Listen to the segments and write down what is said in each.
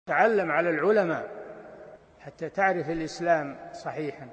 تعلم على العلماء حتى تعرف الإسلام صحيحا.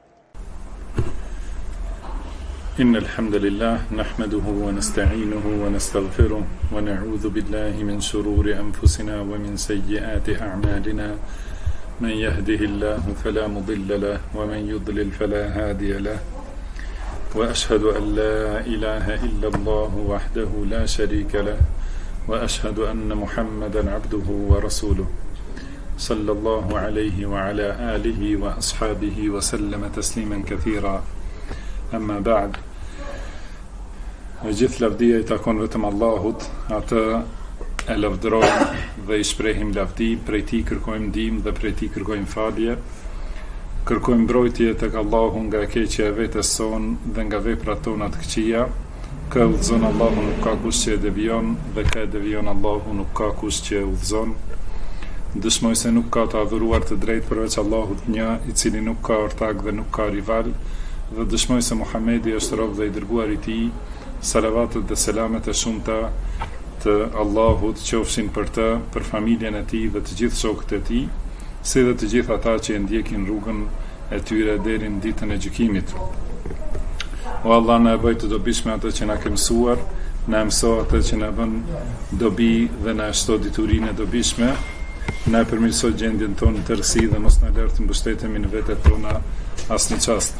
إن الحمد لله نحمده ونستعينه ونستغفره ونعوذ بالله من شرور أنفسنا ومن سيئات أعمالنا. من يهده الله فلا مضل له ومن يضلل فلا هادي له، وأشهد أن لا إله إلا الله وحده لا شريك له، وأشهد أن محمدا عبده ورسوله صلى الله عليه وعلى آله وأصحابه وسلم تسليما كثيرا. Amma ba'd, gjithë lavdia I takon vetëm Allahut, atë e lavdërojmë dhe I shprehim lavdi, prej Tij kërkojmë ndihmë dhe prej Tij kërkojmë falje. Kërkojmë mbrojtje tek Allahu nga keqja e vetes sonë dhe nga veprat tona të këqija. Kë udhëzon Allahu nuk ka kush që e devijon, dhe kë e devijon Allahu nuk ka kush që e udhëzon. Dëshmoj se nuk ka të adhuruar të drejtë përveç Allahut një, I cili nuk ka ortak dhe nuk ka rival. Dhe dëshmoj se Muhamedi është rob dhe I dërguar I Tij. Salavatet dhe selamet e shumta të Allahut qofshin për të, për familjen e Tij dhe të gjithë shokët e Tij, si dhe të gjithë ata që e ndjekin rrugën e tyre deri në ditën e gjykimit. O Allah, na e bëj të dobishme atë që na ke mësuar, na mëso atë që na bën dobi dhe na shto diturinë e dobishme, na përmirëso gjendjen tonë në tërësi dhe mos na lër të mbështetemi në vetet tona asnjë çast.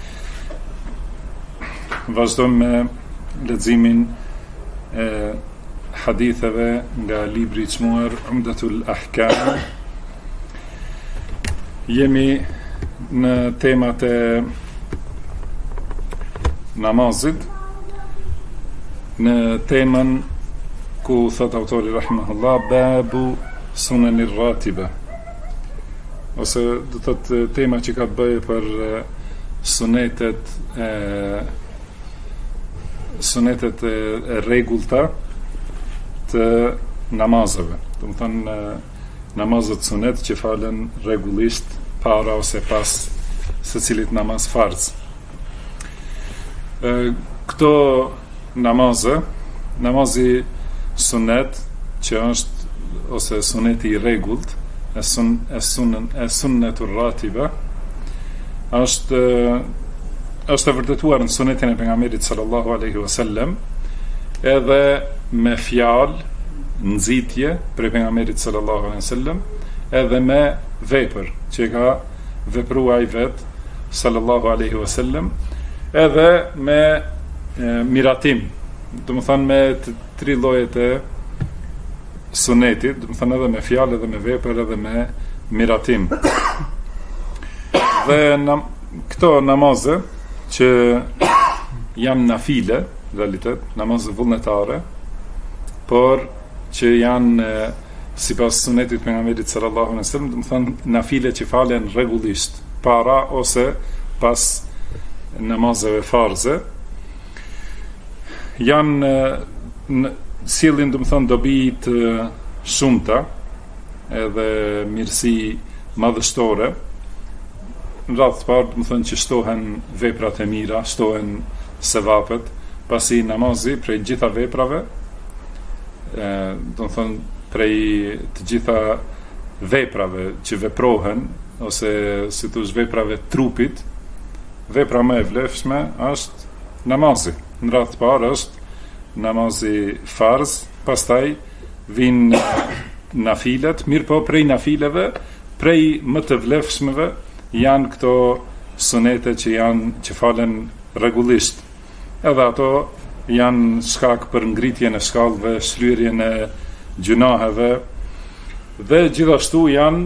Vazhdojmë me leximin e haditheve nga libri I çmuar Umdatul Ahkam. Jemi në temat e namazit, në temën ku thot autori rahimahullah babu sunanir ratiba, ose do të thotë tema që ka të bëjë për sunetet e rregullta të namazeve. Do të thonë namazet sunet që falen rregullisht para ose pas secilit namaz farz. Këto namazi sunet që është ose suneti I rregullt, sunnetur ratiba, është e vërtetuar në sunetin e pejgamberit sallallahu alaihi wasallam, edhe me fjalë, nxitje prej pejgamberit sallallahu alaihi wasallam, edhe me vepër që ka vepruar ai vet sallallahu alaihi wasallam, edhe me miratim, do të thonë me të tri llojet e sunetit, do të thonë edhe me fjalë, edhe me vepër, edhe me miratim. Dhe këto namazë që janë nafile, realitet, namazë vullnetare, por që janë sipas sunetit pejgamberit sallallahu alaihi wasallam, do të thonë nafile që falen rregullisht para ose pas namazeve farze, janë sillin, do të thonë, dobi të shumta edhe mirësi madhështore. Në radhë të parë, do të thonë që shtohen veprat e mira, shtohen sevapet, pasi namazi prej gjitha veprave, do të thonë prej të gjitha veprave që veprohen, ose si thosh veprave trupit, vepra më e vlefshme është namazi. Në radhë të parë është namazi farz, pastaj vinë nafilet, mirë po prej nafileve, prej më të vlefshmeve janë këto sunete që falen rregullisht. Edhe ato janë shkak për ngritjen e shkallëve, shlyerjen e gjunaheve, dhe gjithashtu janë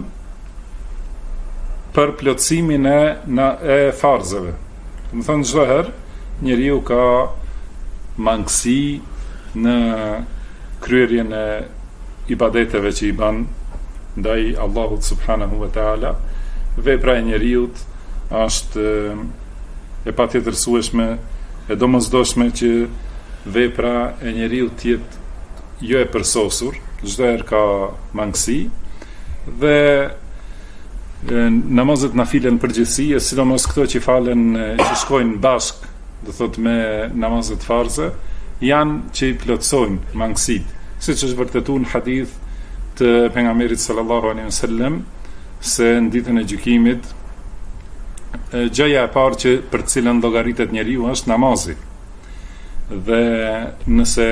për plotësimin e farzeve. Do të thonë çdo herë njeriu ka mangësi në kryerjen e ibadeteve që I bën ndaj Allahut subhanahu wa taala. Vepra e njeriut është e patjetërsueshme, e domosdoshme që vepra e njeriut të jetë jo e përsosur, çdo herë ka mangësi, dhe namazet nafile në përgjithësi, sidomos këto që falen, që shkojnë bashk, do thot me namazet farze, janë që I plotësojnë mangësit, siç është vërtetuar në hadith të pejgamberit sallallahu alaihi wasallam se në ditën e gjykimit gjëja e parë që për të cilën llogaritet njeriu është namazi. Dhe nëse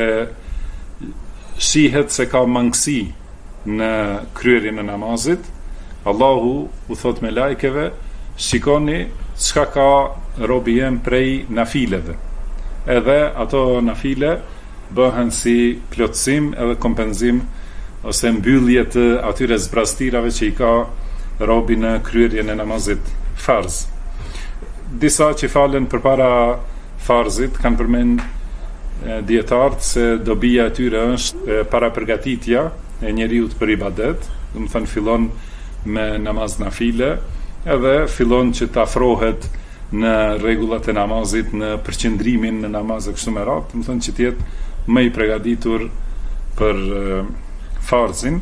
shihet se ka mangësi në kryerjen e namazit, Allahu u thot me lajkeve, shikoni çka ka robi jem prej nafileve. Edhe ato nafile bëhen si plotësim edhe kompenzim ose mbyllje të atyre zbrastirave që i ka robi në kryerjen e namazit farz. Disa që falen përpara farzit kanë përmend dietarët se dobia e tyre është para përgatitja e njeriut për ibadet, do të thënë fillon me namaz nafile, edhe fillon që të afrohet në rregullat e namazit, në përqendrimin në namaz e kështu me radhë, do të thënë që të jetë më i përgatitur për farzin.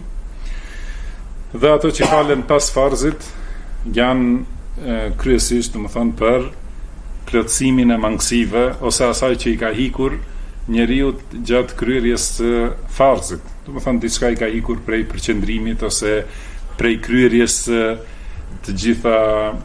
Dhe ato që falen pas farzit janë kryesisht, do të thënë, për plotësimin e mangësive ose asaj që i ka hikur njeriu gjatë kryerjes së farzit. Do të thënë diçka i ka hikur prej përqendrimit ose prej kryerjes të gjitha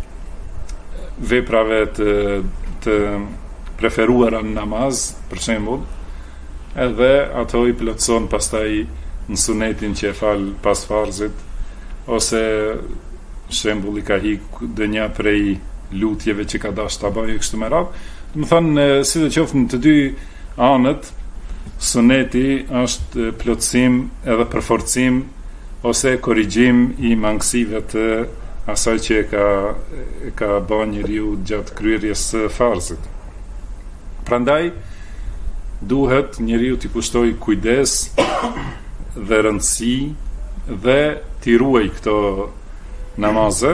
veprave të preferuara në namaz, për shembull, edhe ato i plotëson pastaj në sunetin që e fal pas farzit, ose shembulli ka hikur dënja prej lutjeve që ka dash ta bëjë kështu me radhë. Do të thënë, sidoqoftë në të dy anët, suneti është plotësim edhe përforcim ose korrigjim i mangësive të asaj që e ka bën njeriu gjatë kryerjes së farzit. Prandaj duhet njeriu t'i kushtoj kujdes dhe rëndësi dhe t'i ruaj këto namaze,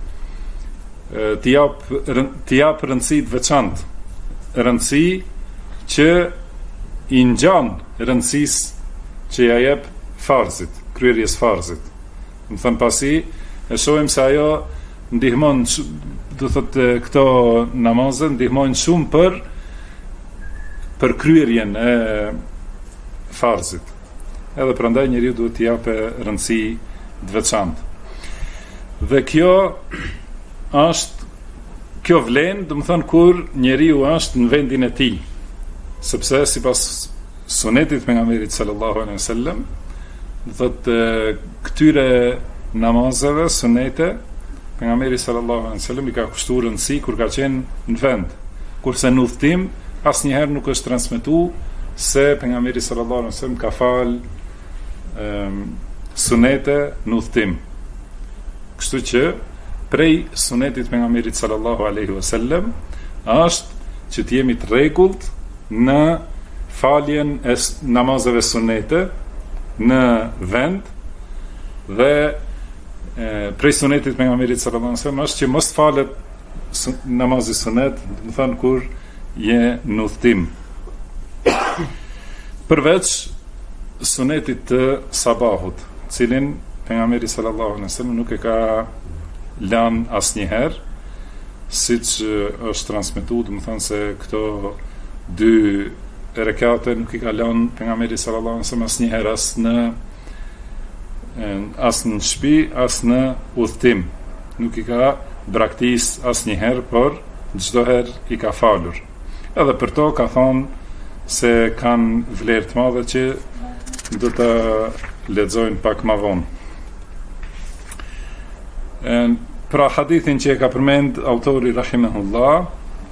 t'i jap rëndësi të veçantë, rëndësi që i ngjan rëndësisë që ja jep farzit, kryerjes farzit. Do të thënë pasi e shohim se ajo ndihmon, do thotë këto namaze ndihmojnë shumë për kryerjen e farzit. Edhe prandaj njeriu duhet t'i japë rëndësi të veçantë. Dhe kjo vlen, do të thënë, kur njeriu është në vendin e tij. Sepse sipas sunetit pejgamberit sallallahu alaihi wasallam, do thotë këtyre namazeve sunete pejgamberi sallallahu alaihi wasallam i ka kushtuar rëndësi kur ka qenë në vend, kurse në udhtim asnjëherë nuk është transmetuar se pejgamberi sallallahu alaihi wasallam ka fal sunete në udhtim. Kështu që prej sunetit pejgamberit sallallahu alaihi wasallam është që të jemi të rregullt në faljen e namazeve sunete në vend, dhe prej sunetit pejgamberit sallallahu alaihi wasallam është që mos falet namazi sunet, do të thënë kur je në udhtim. Përveç sunetit të sabahut, cilin pejgamberi sallallahu alaihi wasallam nuk e ka lënë asnjëherë, siç është transmetuar, do të thënë se këto dy rekate nuk i ka lënë pejgamberi sallallahu alaihi wasallam asnjëherë as në shtëpi, as në udhtim. Nuk i ka braktis asnjëherë, por çdo herë i ka falur. Edhe për to ka thonë se kanë vlerë të madhe që do të lexojnë pak më vonë. Pra hadithin që e ka përmend autori rahimahullah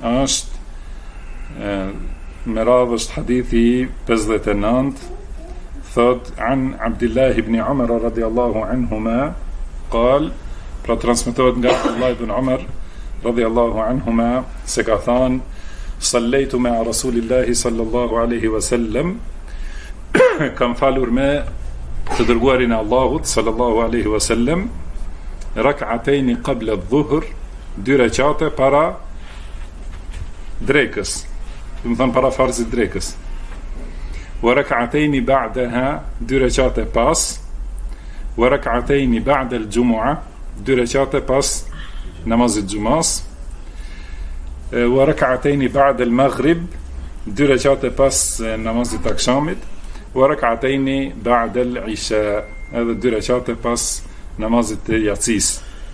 është me radhë është hadithi 59, thot an Abdullah ibn Umar radiyallahu anhuma qal, pra transmetohet nga Abdullah ibn Umar radiyallahu anhuma se ka thënë sallaitu me Rasulillahi sallallahu alaihi wasallam, kam falur me të dërguarin e Allahut sallallahu alaihi wasallam, rak'atayn qabla adh-dhuhr, 2 rekate para drekës, do të thënë para farzit drekës. Wa rak'atayn ba'daha, 2 rekate pas. Wa rak'atayn ba'da al-jumu'ah, 2 rekate pas namazit xumas. Wa rak'atayn ba'da al-maghrib, 2 rekate pas namazit akshamit. Wa rak'atayn ba'da al-isha, edhe 2 rekate pas namazit të yatsis.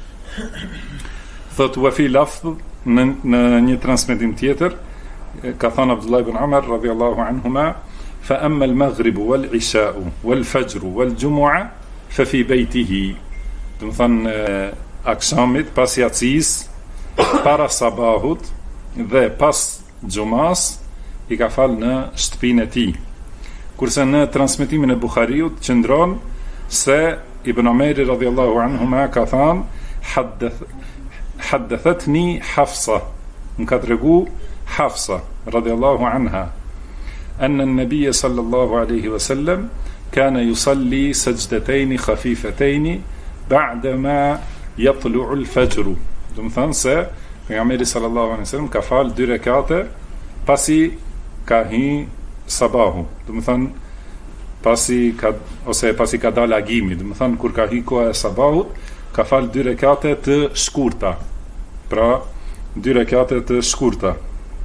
Thot wa fi lafdh në një transmetim tjetër ka thënë Abdullah ibn Umar radhiyallahu anhuma fa amma al-maghrib wal-isha wal-fajr wal-jumu'a fa fi baytihi. Do të thënë akşamit pas yatsis, para sabahut dhe pas xumas i ka fal në shtëpinë e tij. Kurse në transmetimin e Buhariut qëndron se Ibn Umar radhiyallahu anhuma ka thënë haddathatni Hafsa, më ka tregu Hafsa radhiyallahu anha أن النبي صلى الله عليه وسلم كان يصلي سجدتين خفيفتين بعدما يطلع الفجر. Do të thonë se pejgamberi sallallahu alaihi wasallam ka fal 2 rekate pasi ka hi sabahu. Do të thonë pasi ka dalë agimi. Do të thonë kur ka hi koha e sabahut, ka fal 2 rekate të shkurta. Pra 2 rekate të shkurta.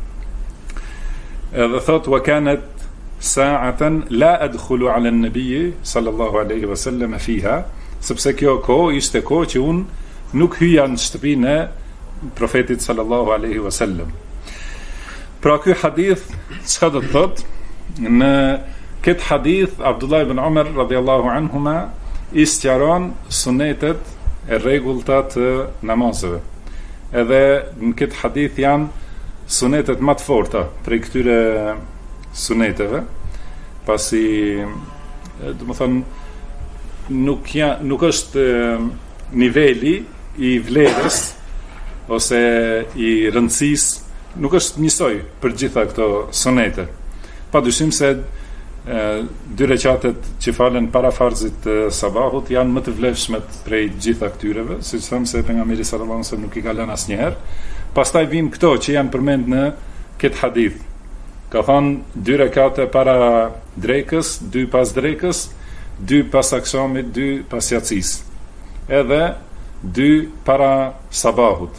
Edhe thot wa kanat sa'atan la adkhulu ala an-nabiy sallallahu alaihi wasallam fiha, sepse kjo kohë ishte kohë që un nuk hyja në shtëpinë e profetit sallallahu alaihi wasallam. Pra ky hadith çka do të thot? Në këtë hadith Abdullah ibn Umar radhiyallahu anhuma i sqaron sunetet e rregullta të namazeve. Edhe në këtë hadith janë sunetet më të forta prej këtyre suneteve, pasi do të thonë nuk është niveli i vlerës ose i rëndësisë, nuk është njësoj për gjitha këto sunete. Padyshim se 2 rekatet që falen para farzit të sabahut janë më të vlefshmet prej gjitha këtyreve, siç them se pejgamberi sallallahu alajhi wasallam nuk i ka lënë asnjëherë. Pastaj vijnë këto që janë përmend në këtë hadith. Ka thënë 2 rekate para drekës, 2 pas drekës, 2 pas akşamit, 2 pas yatsis. Edhe 2 para sabahut.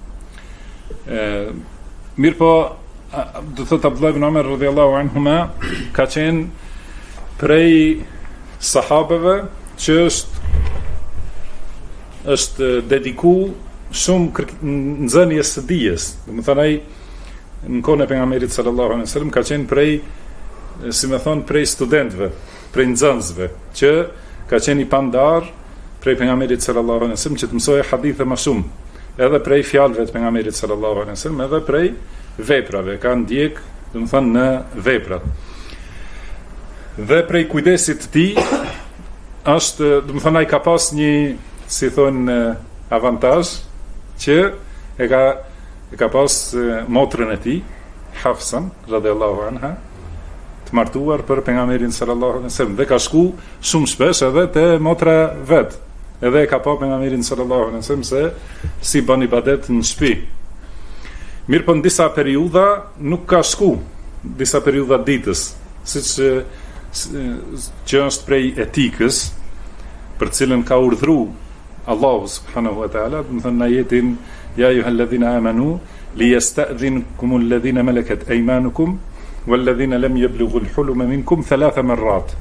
Mirë po, do thot Abdullah ibn Umar radhiyallahu anhuma ka qenë prej sahabeve që është dedikuar shumë nxënjes së dijes. Do të thonë ai në kohën e pejgamberit sallallahu alaihi wasallam ka qenë prej, si më thon, prej studentëve, prej nxënësve, që ka qenë i pandar prej pejgamberit sallallahu alaihi wasallam që të mësojë hadithe më shumë, edhe prej fjalëve të pejgamberit sallallahu alaihi wasallam, edhe prej veprave, ka ndjek, do të thonë, në veprat. Dhe prej kujdesit të tij është, do të thonë, ai ka pas një, si thonë, avantazh që e ka pas motrën e tij, Hafsan radhiyallahu anha, të martuar për pejgamberin sallallahu alaihi wasallam, dhe ka shku shumë shpesh edhe te motra vet. Edhe e ka pa pejgamberin sallallahu alaihi wasallam se si bën ibadet në shtëpi. Mirë po në disa periudha nuk ka shku, disa periudha ditës, siç që është prej etikës për cilën ka urdhëruar Allahu subhanahu wa ta'ala, do të thënë në ajetin ya ayyuhalladhina amanu liyasta'dhinkum alladhina malakat aymanukum walladhina lam yablughu al-huluma minkum 3 marrat.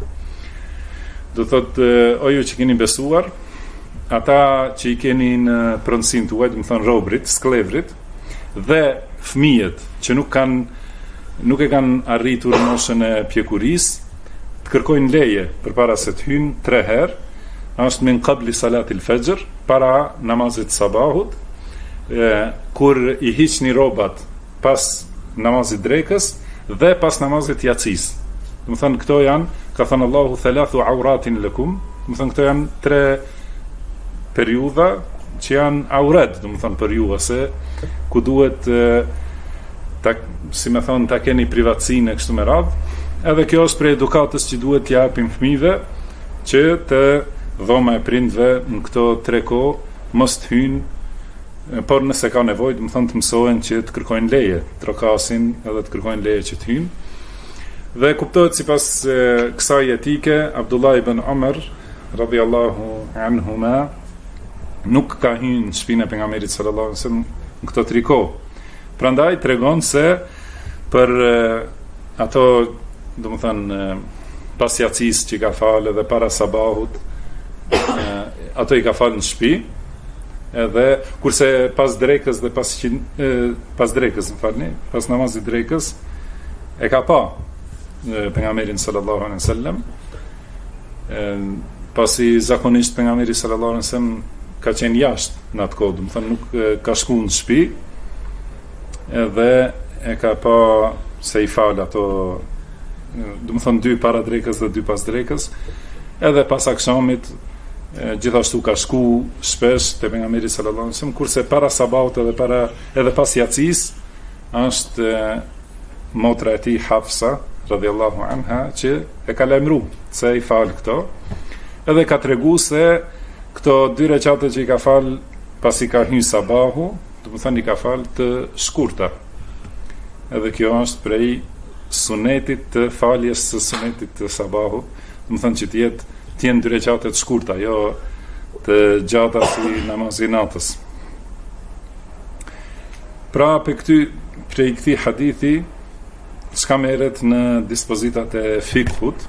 Do thotë o ju që keni besuar, ata që i keni në pronësinë tuaj, do të thënë robrit, sklevrit dhe fëmijët që nuk e kanë arritur moshën e pjekurisë, të kërkojnë leje përpara se të hyjnë 3 herë. Është min qabli salatil fajr, para namazit sabahut, kur i hiqni robat pas namazit drekës dhe pas namazit yatsis. Do të thënë këto janë, ka thënë Allahu thalathu auratin lakum, do të thënë këto janë 3 periudha që janë aurat, do të thënë për ju, ose ku duhet si më thon, ta keni privatësinë e kështu me radhë. Edhe kjo është për edukatës që duhet t'ja japim fëmijëve që të dhoma e prindve në këto 3 kohë mos të hyjnë, por nëse ka nevojë, do të thonë të mësohen që të kërkojnë leje, trokasin edhe të kërkojnë leje që të hyjnë. Dhe kuptohet sipas kësaj etike, Abdullah ibn Umar radhiyallahu anhuma nuk ka hyrë në shtëpinë e pejgamberit sallallahu alaihi wasallam në këto 3 kohë. Prandaj tregon se për ato, do të thënë, pas yatsis që ka falë dhe para sabahut ato i ka falë në shtëpi, edhe kurse pas drekës dhe pas drekës, pas namazit drekës, e ka pa pejgamberin sallallahu alaihi wasallam, pasi zakonisht pejgamberi sallallahu alaihi wasallam ka qenë jashtë në atë kohë, do të thonë nuk ka shkuar në shtëpi, edhe e ka pa se i fal ato, do të thonë 2 para drekës dhe 2 pas drekës, edhe pas akşamit gjithashtu ka shku shpesh te pejgamberi sallallahu alaihi wasallam, kurse para sabahut edhe pas yacis është motra e tij Hafsa radhiyallahu anha që e ka lajmëruar se i fal këto, edhe ka tregu se këto 2 recate që i ka fal pasi ka hyrë sabahu, do të thonë i ka fal të shkurta. Edhe kjo është prej sunetit të faljes së sunetit të sabahut, do të thonë që të jenë 2 recate të shkurta, jo të gjata si namazi natës. Pra prej këtij hadithi çka merret në dispozitat e fikut,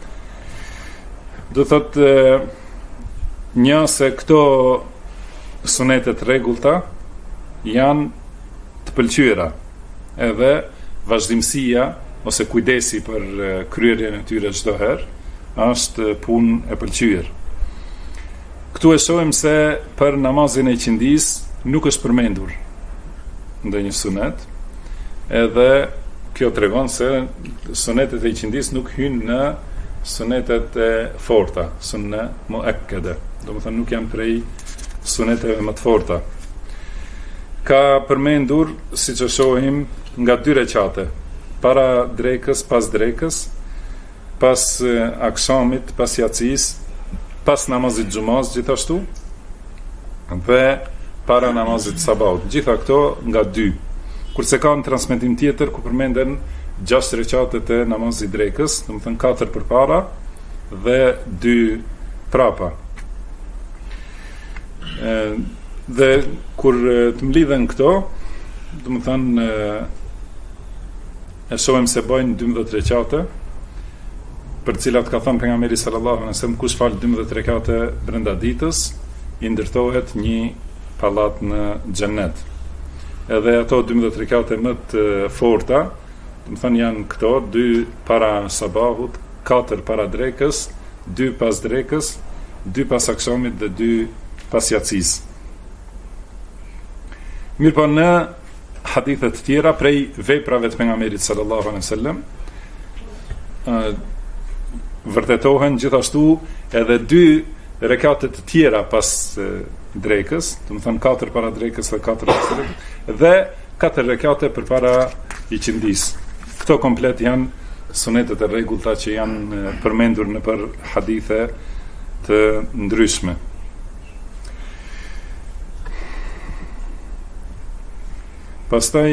do thotë një se këto sunetet rregullta janë të pëlqyera, edhe vazhdimësia ose kujdesi për kryerjen e tyre çdo herë është punë e pëlqyer. Këtu e shohim se për namazin e qindis nuk është përmendur ndonjë sunet, edhe kjo tregon se sunetet e qindis nuk hynë në sunetet e forta, sunet muakkade, do të thënë nuk janë prej suneteve më të forta. Ka përmendur, siç e shohim, nga 2 recate, para drekës, pas drekës, pas akşamit, pas yacis, pas namazit xumaz gjithashtu, dhe para namazit sabahut. Gjitha këto nga 2. Kurse ka në transmetim tjetër ku përmenden 6 recate të namazit drekës, do të thënë 4 përpara dhe 2 prapa. Dhe kur të mlidhen këto, do të thënë e shohim se bëjnë 12 recate, për cilat ka thënë pejgamberi sallallahu alaihi wasallam, kush fal 12 recate brenda ditës, i ndërtohet një pallat në xhennet. Edhe ato 12 recate më të forta, do të thënë janë këto 2 para sabahut, 4 para drekës, 2 pas drekës, 2 pas akşamit dhe 2 pas yacis. Mirë po në hadithet të tjera prej veprave të pejgamberit sallallahu alaihi wasallam vërtetohen gjithashtu edhe 2 rekate të tjera pas drekës, do të thënë 4 para drekës dhe 4 pas drekës, dhe 4 rekate përpara i qindis. Këto komplet janë sunetet e rregullta që janë përmendur në për hadithe të ndryshme. Pastaj,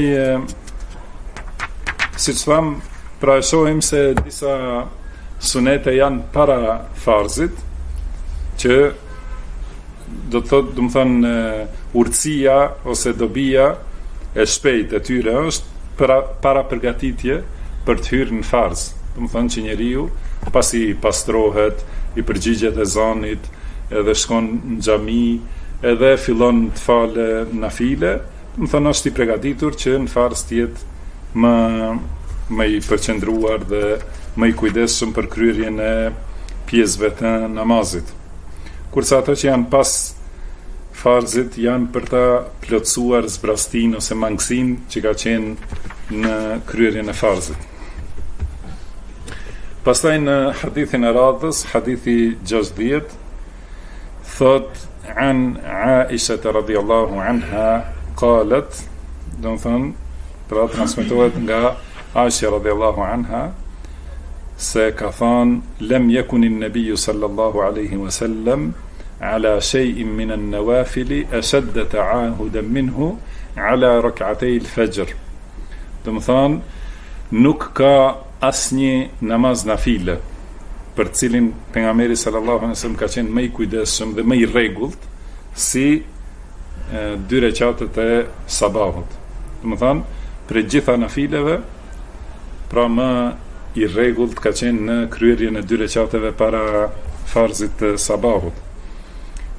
siç tham, pra e shohim se disa sunete janë para farzit, që do të thotë, do të thënë, urtësia ose dobia e shpejtë e tyre është para përgatitje për të hyrë në farz. Do të thënë që njeriu pasi pastrohet, i përgjigjet ezanit, edhe shkon në xhami, edhe fillon të falë nafile, do të thënë është i përgatitur që në farz të jetë më i përqendruar dhe më i kujdesshëm për kryerjen e pjesëve të namazit. Kurse ato që janë pas farzit janë për ta plotësuar zbrastin ose mangësin që ka qenë në kryerjen e farzit. Pastaj në hadithin e radhës, hadithi 60, thot an Aisha radhiyallahu anha qalet, do të thonë, pra transmetohet nga Aisha radhiyallahu anha se ka thënë lem yekunin nabiyyu sallallahu alaihi wasallam ala shay'in min an-nawafil ashadda ta'ahudan minhu ala rak'atay al-fajr. Do të thonë nuk ka asnjë namaz nafile për cilin pejgamberi sallallahu alaihi wasallam ka qenë më i kujdesshëm dhe më i rregullt si 2 recatet e sabahut. Do të thonë për gjitha nafileve, pra më i rregullt ka qenë në kryerjen e 2 recateve para farzit të sabahut.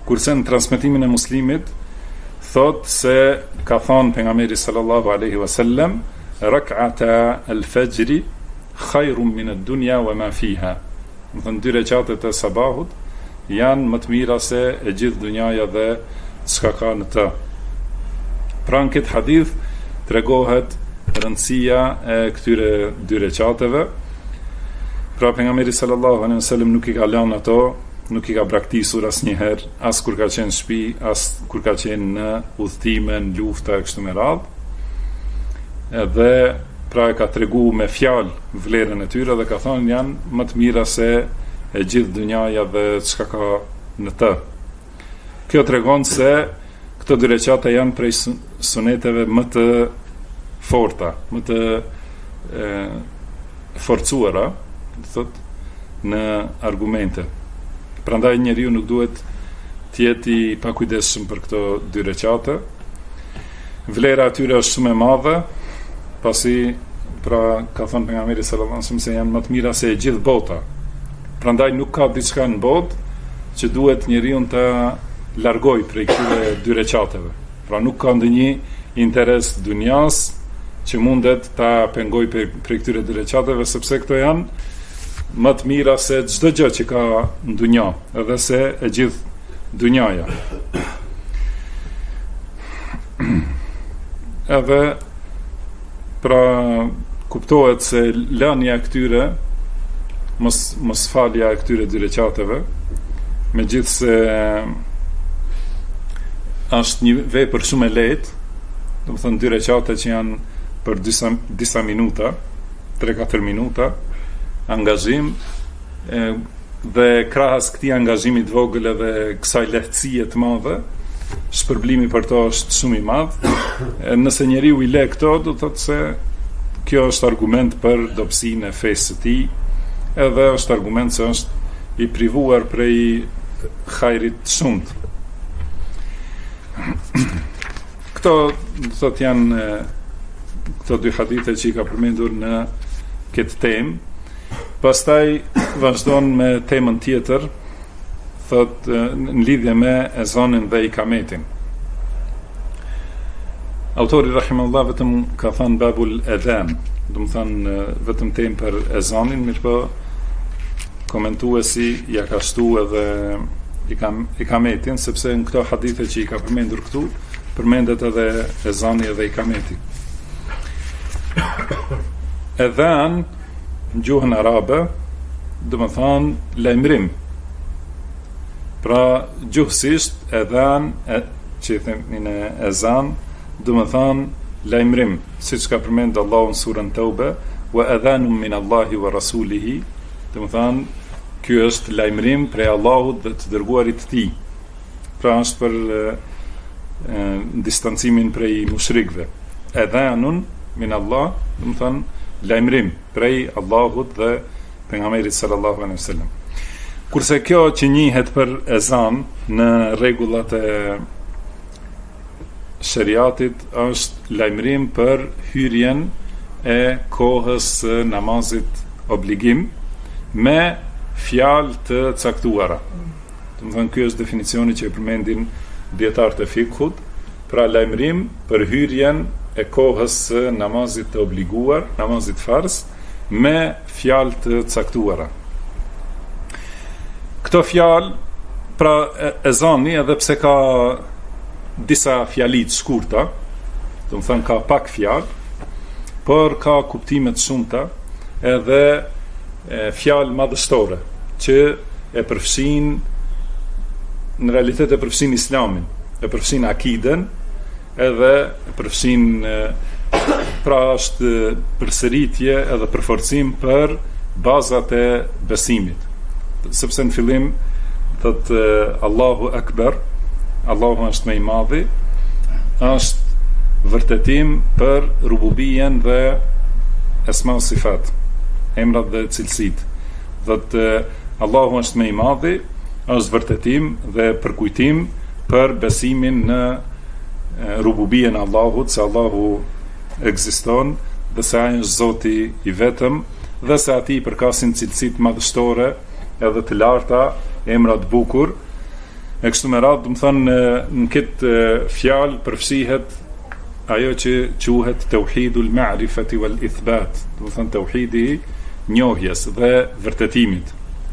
Kurse në transmetimin e Muslimit thot se ka thonë pejgamberi sallallahu alaihi wasallam, rak'ata al-fajri khairun min ad-dunya wa ma fiha. Do të thonë 2 rekatet e sabahut janë më të mira se e gjithë dunjaja dhe çka ka në të. Pra në këtë hadith tregohet rëndësia e këtyre 2 rekateve. Pra pejgamberi sallallahu alaihi wasallam nuk i ka lënë ato, nuk i ka braktisur asnjëherë, as kur ka qenë në shtëpi, as kur ka qenë në udhëtime, në lufta e kështu me radhë. Edhe pra e ka tregu me fjalë vlerën e tyre dhe ka thonë janë më të mira se e gjithë dunjaja dhe çka ka në të. Kjo tregon se këto 2 rekate janë prej suneteve më të forta, më të forcuara, thot, në argumente. Prandaj njeriu nuk duhet të jetë i pakujdesshëm për këto 2 rekate. Vlera e tyre është shumë e madhe, pasi pra ka thënë pejgamberi sallallahu alajhi wasallam se janë më të mira se e gjithë bota. Prandaj nuk ka diçka në botë që duhet njeriu të largoj prej këtyre 2 rekateve. Pra nuk ka ndonjë interes dunjas që mundet ta pengoj prej këtyre 2 rekateve, sepse këto janë më të mira se çdo gjë që ka në dunja, edhe se e gjithë dunjaja. Edhe pra kuptohet se lënia e këtyre mos falja e këtyre 2 rekateve, megjithse është një vepër shumë e lehtë, do të thonë 2 rekate që janë për disa minuta, 3-4 minuta angazhim, dhe krahas këtij angazhimi të vogël edhe kësaj lehtësie të madhe, shpërblimi për to është shumë i madh. Nëse njeriu i le këto, do të thotë se kjo është argument për dobësinë e fesë së tij, edhe është argument se është i privuar prej hajrit të shumt. Këto do të thotë janë këto 2 hadithe që i ka përmendur në këtë temë. Pastaj vazhdon me temën tjetër, thot në lidhje me ezanin dhe ikametin. Autori rahimahullah vetëm ka thënë babul adhan, do të thënë vetëm temë për ezanin, mirëpo komentuesi ja ka shtu edhe ikametin, sepse në këto hadithe që i ka përmendur këtu, përmendet edhe ezani edhe ikameti. Adhan në gjuhën arabe do të thonë lajmërim. Pra gjuhësisht adhan që themin e ezan do të thonë lajmërim, siç ka përmendur Allahu në surën Tauba, wa adhanun min Allahi wa rasulihi, do të thonë ky është lajmërim prej Allahut dhe të dërguarit të tij. Pra është për distancimin prej mushrikëve. Adhanun min Allah, do të thonë lajmërim prej Allahut dhe pejgamberit sallallahu alaihi wasallam. Kurse kjo që njihet për ezan në rregullat e shariatit është lajmërim për hyrjen e kohës së namazit obligim me fjalë të caktuara. Do të thonë ky është definicioni që e përmendin dietarët e fikut, pra lajmërim për hyrjen e kohës së namazit të obliguar, namazit farz, me fjalë të caktuara. Këto fjalë, pra ezani, edhe pse ka disa fjalitë shkurta, do të thënë ka pak fjalë, por ka kuptime të shumta, edhe fjalë madhështore, që e përfshin, në realitet e përfshin islamin, e përfshin akiden, edhe përfshin pra është përsëritje edhe përforcim për bazat e besimit. Sepse në fillim thotë Allahu Akbar, Allahu është më i madhi, është vërtetim për rububien dhe esma sifat, emrat dhe cilësit. Thotë Allahu është më i madhi, është vërtetim dhe përkujtim për besimin në rububien e Allahut, se Allahu ekziston dhe se ai është Zoti i vetëm dhe se atij përkasin cilësitë madhështore edhe të larta, emra të bukur, e kështu me radhë, do të thonë në këtë fjalë përfshihet ajo që quhet tauhidul ma'rifati wal ithbat, do të thonë tauhidi i njohjes dhe vërtetimit.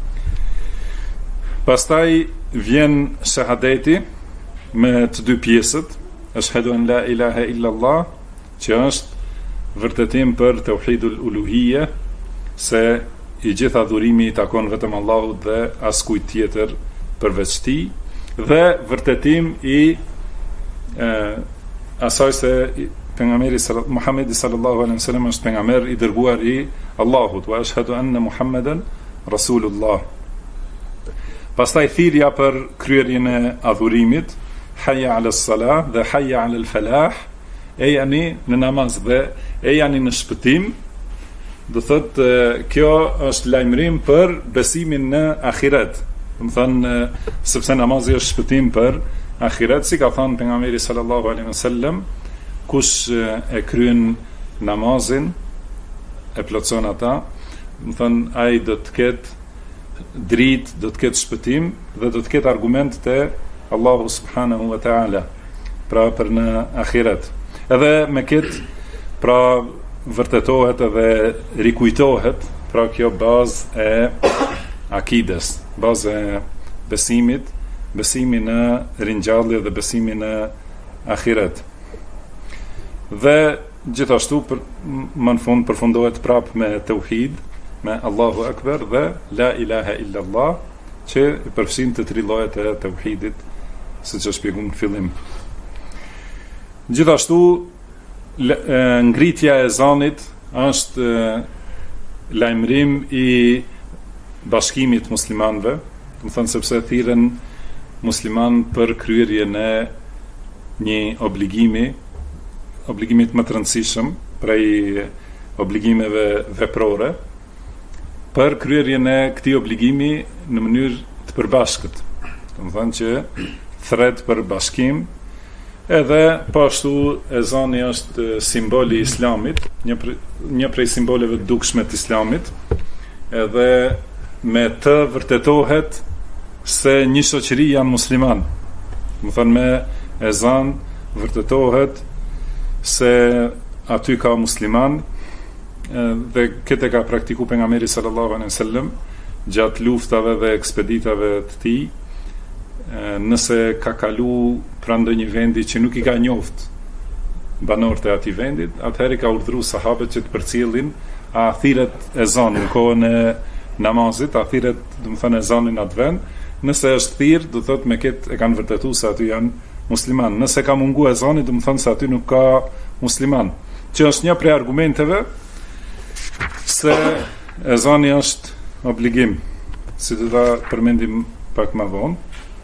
Pastaj vjen shahadeti me të dy pjesët, ashhadu an la ilaha illa Allah, që është vërtetim për tauhidul uluhiyya, se i gjitha adhurimi i takon vetëm Allahut dhe askujt tjetër përveç tij, dhe vërtetim i asaj se pejgamberi Muhamedi sallallahu alaihi wasallam është pejgamber i dërguar i Allahut, wa ashhadu anna Muhammeden rasulullah. Pastaj thirrja për kryerjen e adhurimit, hayya ala salah dhe hayya ala al falah, e janë në namaz dhe e janë në shpëtim. Do thotë kjo është lajmërim për besimin në ahiret. Do të thonë sepse namazi është shpëtim për ahiret, si ka thënë pejgamberi sallallahu alaihi wasallam, kush e kryen namazin, e plotson ata, do të thonë ai do të ketë dritë, do të ketë shpëtim dhe do të ketë argument te Allahu subhanahu wa taala, pra për në ahiret. Edhe me këtë pra vërtetohet edhe rikujtohet pra kjo bazë e akides, bazë e besimit, besimi në ringjallje dhe besimi në ahiret. Dhe gjithashtu më në fund përfundohet prap me tauhid, me Allahu Akbar dhe la ilaha illa Allah, që i përfshin të tri llojet e tauhidit, siç e shpjegoj në fillim. Gjithashtu ngritja e ezanit është lajmërim i bashkimit muslimanëve, do të thënë sepse thirren musliman për kryerjen e një obligimit më të rëndësishëm prej obligimeve veprore, për kryerjen e këtij obligimi në mënyrë të përbashkët. Do të thënë që thret për bashkim. Edhe pashtu ezani është simboli i islamit, një prej simboleve të dukshme të islamit, edhe me të vërtetohet se një shoqëri janë musliman. Më thënë me ezan vërtetohet se aty ka musliman, dhe këtë ka praktiku pejgamberi sallallahu alaihi wasallam gjatë luftave dhe ekspeditave të tij. Nëse ka kalu pranë ndonjë vendi që nuk i ka njoft banorët e atij vendit, atëherë ka urdhëruar sahabët që të përcjellin a thirret ezan në kohën e namazit, a thirret, do të thënë ezanin atë vend. Nëse është thirr, do thotë me këtë e kanë vërtetuar se aty janë musliman. Nëse ka mungu ezani, do të thonë se aty nuk ka musliman. Që është një prej argumenteve se ezani është obligim, si do ta përmendim pak më vonë.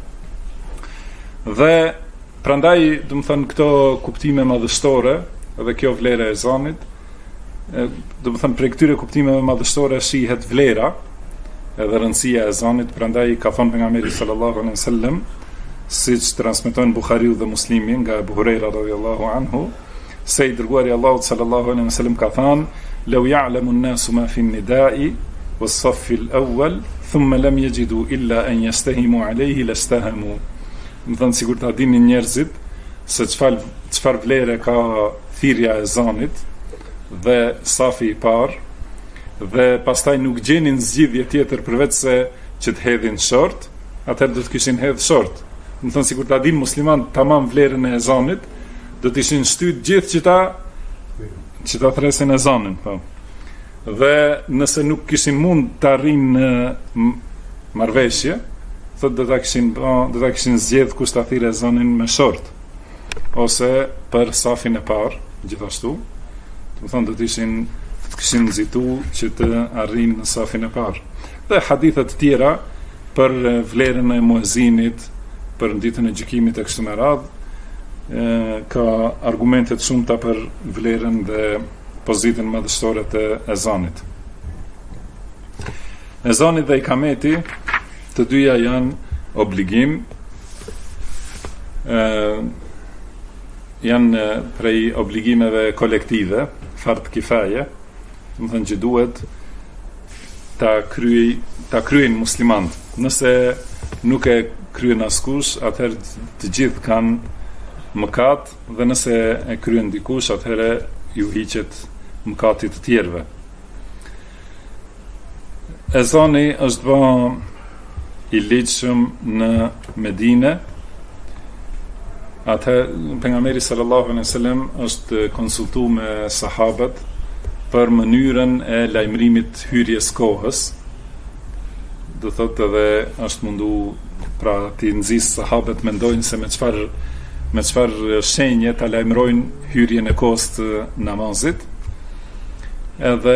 Dhe prandaj, do të thënë, këto kuptime madhështore dhe kjo vlera e ezanit, do të thënë, prej këtyre kuptimeve madhështore shihet vlera edhe rëndësia e ezanit. Prandaj ka thënë pejgamberi sallallahu alaihi wasallam, siç transmeton Buhariu dhe Muslimi nga Abu Huraira radhiyallahu anhu, se i dërguari Allahut sallallahu alaihi wasallam ka thënë: "Law ya'lamu an-nasu ma fi an-nida'i was-saff al-awwal, thumma lam yajidu illa an yastahimu alayhi lastahamu." Më thënë, sigur ta dinin njerëzit se çfarë vlere ka thirrja e ezanit dhe safi i parë, dhe pastaj nuk gjenin zgjidhje tjetër përveç se që të hedhin short, atëherë do të kishin hedhur short. Më thënë, sigur ta din musliman tamam vlerën e ezanit, do të ishin shtyt gjithë që ta thresin ezanin, po. Dhe nëse nuk kishin mund të arrijnë në marrëveshje, thotë do ta kishin zgjedh kush ta thirrë ezanin me short, ose për safin e parë, gjithashtu. Do të thonë do të kishin nxitu që të arrijnë në safin e parë. Dhe hadithe të tjera për vlerën e muezinit, për ditën e gjykimit e kështu me radhë, ka argumente të shumta për vlerën dhe pozitën madhështore të ezanit. Ezani dhe ikameti, të dyja janë obligim, janë prej obligimeve kolektive, fard kifaje, do të thënë që duhet ta kryejnë muslimanët. Nëse nuk e kryen askush, atëherë të gjithë kanë mëkat, dhe nëse e kryen dikush, atëherë ju hiqet mëkati të tjerëve. Ezani është bë i ligjshëm në Medinë. Atëherë pejgamberi sallallahu alaihi wasallam është konsultuar me sahabët për mënyrën e lajmërimit hyrjes kohës. Do thotë edhe është mundu pra ti nxis sahabët mendojnë se me çfarë shenje ta lajmërojnë hyrjen e kohës të namazit. Edhe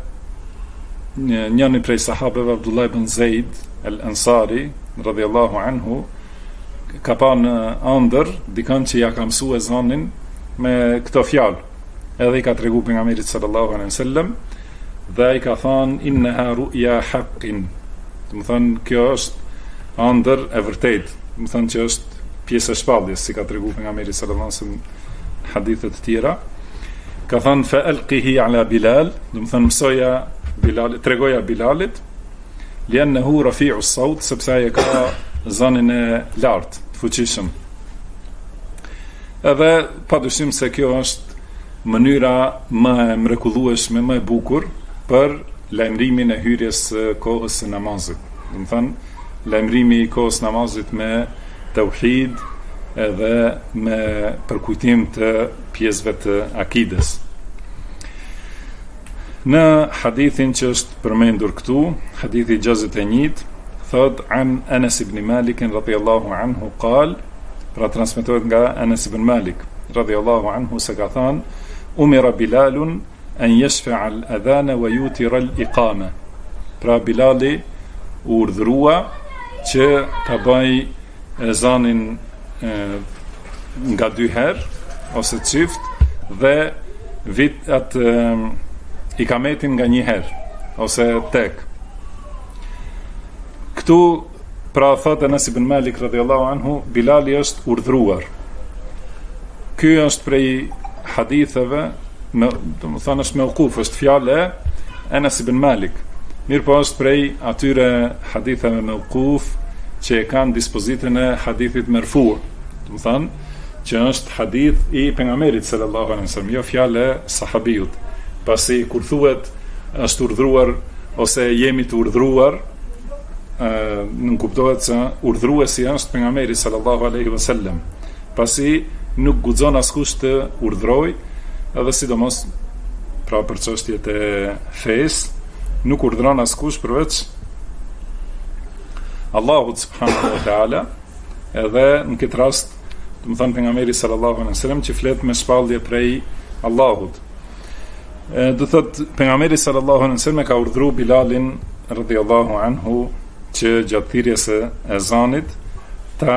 njëri prej sahabëve, Abdullah ibn Zeid al-Ansari radhiyallahu anhu, ka pa në ëndër dikën që ja ka mësuar ezanin me këto fjalë. Edhe i ka tregu pejgamberit sallallahu alaihi wasallam dhe ai ka thënë innaha ru'ya haqqin. Do të thonë kjo është ëndër e vërtetë. Do të thonë që është pjesë e shpalljes, si ka tregu pejgamberi sallallahu alaihi wasallam në hadithe të tjera. Ka thënë fa alqihi ala Bilal, do të thonë mësoja Bilal, tregoja Bilalit, liannahu rafi'u as-sawt, sepse ai ka zanin e lartë, të fuqishëm. Edhe padyshim se kjo është mënyra më e mrekullueshme, më e bukur për lajmërimin e hyrjes së kohës së namazit. Do të thënë, lajmërimi i kohës së namazit me tauhid edhe me përkujtim të pjesëve të akides. Në hadithin që është përmendur këtu, hadithi 61, thot an Anas ibn Malik radhiyallahu anhu qal, pra transmetohet nga Anas ibn Malik radhiyallahu anhu se ka thënë umira Bilalun an yashfa'a al-adhana wa yutira al-iqama. Pra Bilali urdhërua që ta bëj ezanin nga 2 herë ose çift dhe ikametin nga 1 herë ose tek. Këtu pra thotë Anas ibn Malik radhiyallahu anhu, Bilali është urdhëruar. Ky është prej haditheve, do të thonë është mauquf, është fjalë e Anas ibn Malik. Mirë po është prej atyre haditheve mauquf që e kanë dispozitën e hadithit marfu'. Do të thonë që është hadith i pejgamberit sallallahu alaihi wasallam, jo fjalë e sahabijut. Pasi kur thuhet është urdhëruar ose jemi të urdhëruar, nuk kuptohet se urdhëruesi është pejgamberi sallallahu alaihi wasallam. Pasi nuk guxon askush të urdhëroj, edhe sidomos pra për çështjet e fesë, nuk urdhëron askush përveç Allahut subhanahu wa taala. Edhe në këtë rast, do të thonë pejgamberi sallallahu alaihi wasallam që flet me shpallje prej Allahut. Do thot pejgamberi sallallahu alaihi wasallam ka urdhëruar Bilalin radhiyallahu anhu që gjatë thirrjes së ezanit ta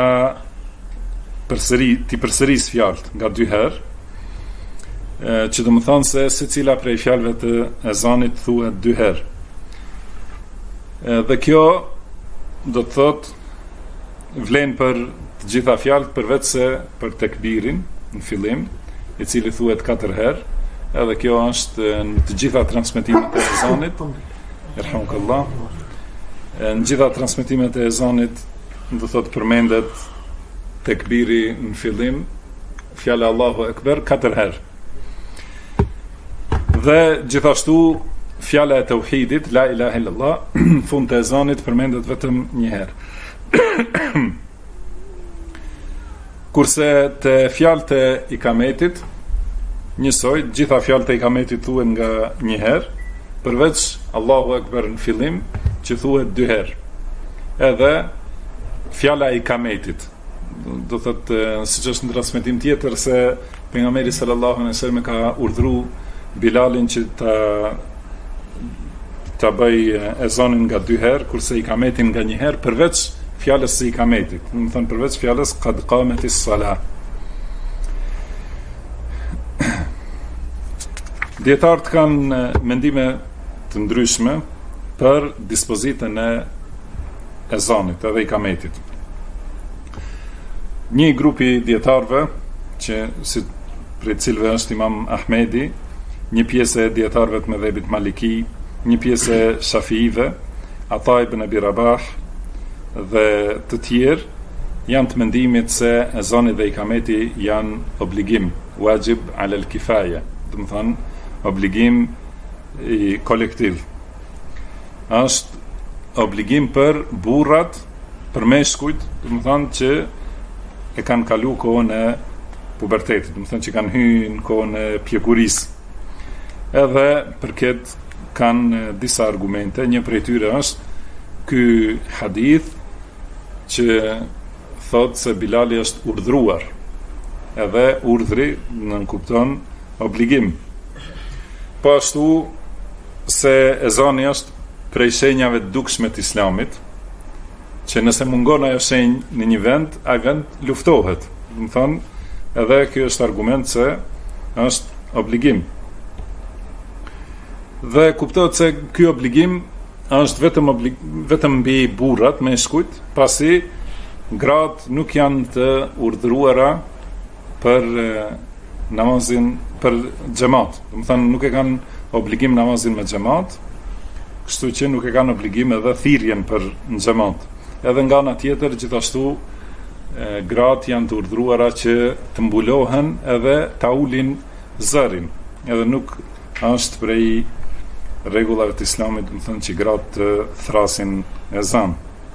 përsëris fjalët nga 2 herë, që do të thonë se secila prej fjalëve të ezanit thuhet 2 herë. Dhe kjo do të thot vlen për të gjitha fjalët përveç se për tekbirin në fillim, i cili thuhet 4 herë. Edhe kjo është në të gjitha transmetimet e ezanit. Irhamukallah. Në gjitha transmetimet e ezanit do thot përmendet tekbiri në fillim, fjala Allahu Ekber 4 herë. Dhe gjithashtu fjala e tauhidit, la ilaha illallah, fund të ezanit përmendet vetëm 1 herë. Kurse të fjalët e ikametit, njësoj, gjitha fjalët e ikametit thuhen nga 1 herë, përveç Allahu Ekber në fillim, që thuhet 2 herë. Edhe fjala e ikametit, do thotë, siç është në transmetim tjetër se pejgamberi sallallahu alaihi wasallam ka urdhëruar Bilalin që ta bëj ezanin nga 2 herë, kurse ikametin nga 1 herë, përveç fjalës së ikametit, do të thonë përveç fjalës qad qamatis salah. Dietarët kanë mendime të ndryshme për dispozitën e ezanit edhe ikametit. Një grupi dietarëve, që si prej cilëve është Imam Ahmedi, një pjesë e dietarëve të mëdhëbit Maliki, një pjesë e Shafiive, Ata ibn Abi Rabah dhe të tjerë, janë të mendimit se ezani dhe ikameti janë obligim, wajib ala al-kifaya, do të thonë obligim i kolektiv. Është obligim për burrat, për meshkujt, do të thonë që e kanë kalu kohën e pubertetit, do të thonë që kanë hyrë në kohën e pjekurisë. Edhe për këtë kanë disa argumente, një prej tyre është ky hadith që thot se Bilali është urdhruar, edhe urdhri nënkupton obligim. Po ashtu se ezani është prej shenjave të dukshme të Islamit, që nëse mungon ajo shenjë në një vend, ai vend luftohet. Do të thonë, edhe ky është argument se është obligim. Dhe kuptohet se ky obligim është vetëm mbi burrat me shkujt, pasi gratë nuk janë të urdhëruara për namazin për xhamat. Do të thonë nuk e kanë obligim namazin me xhamat, kështu që nuk e kanë obligim edhe thirrjen për xhamat. Edhe nga ana tjetër gjithashtu gratë janë të urdhëruara që të mbulohen edhe ta ulin zërin. Edhe nuk është prej rregullave të Islamit, do të thonë që gratë të thrasin ezan.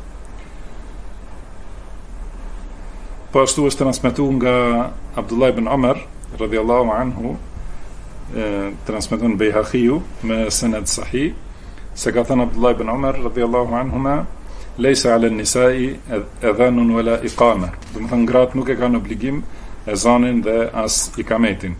Po ashtu është transmetuar nga Abdullah ibn Umar radhiyallahu anhu, transmeton Bejhaqiu me sanad sahih, se ka thënë Abdullah ibn Umar radhiyallahu anhuma, leysa 'ala an-nisa'i adhanun wala iqama. Do të thonë gratë nuk e kanë obligim ezanin dhe as ikametin.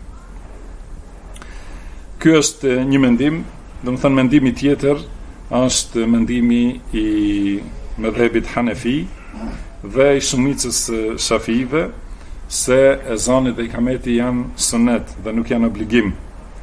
Ky është një mendim, do të thonë mendimi tjetër është mendimi i mëdhëbit Hanefi dhe i shumicës Shafiive, se ezani dhe ikameti janë sunet dhe nuk janë obligim.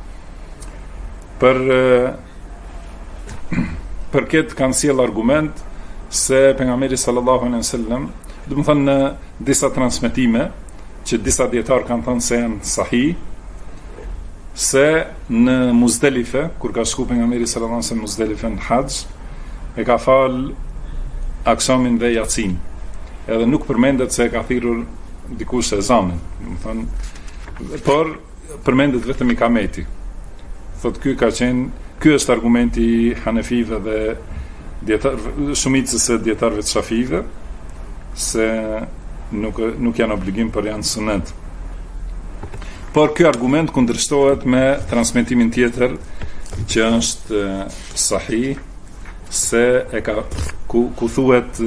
Për këtë kanë sjell argument se pejgamberi sallallahu alaihi wasallam, do të thonë në disa transmetime që disa dietar kanë thënë se janë sahih, se në Muzdelife, kur ka shku pejgamberi sallallahu alaihi wasallam në Muzdelife në haxh, e ka fal akşamin dhe yacin. Edhe nuk përmendet se ka thirrur dikush ezanin, do të thonë, por përmendet vetëm ikameti. Thot ky është argumenti i Hanefive dhe shumicës së dietarëve të Shafiive, se nuk janë obligim, por janë sunet. Por ky argument kundërshtohet me transmetimin tjetër që është sahih, se e ka ku thuhet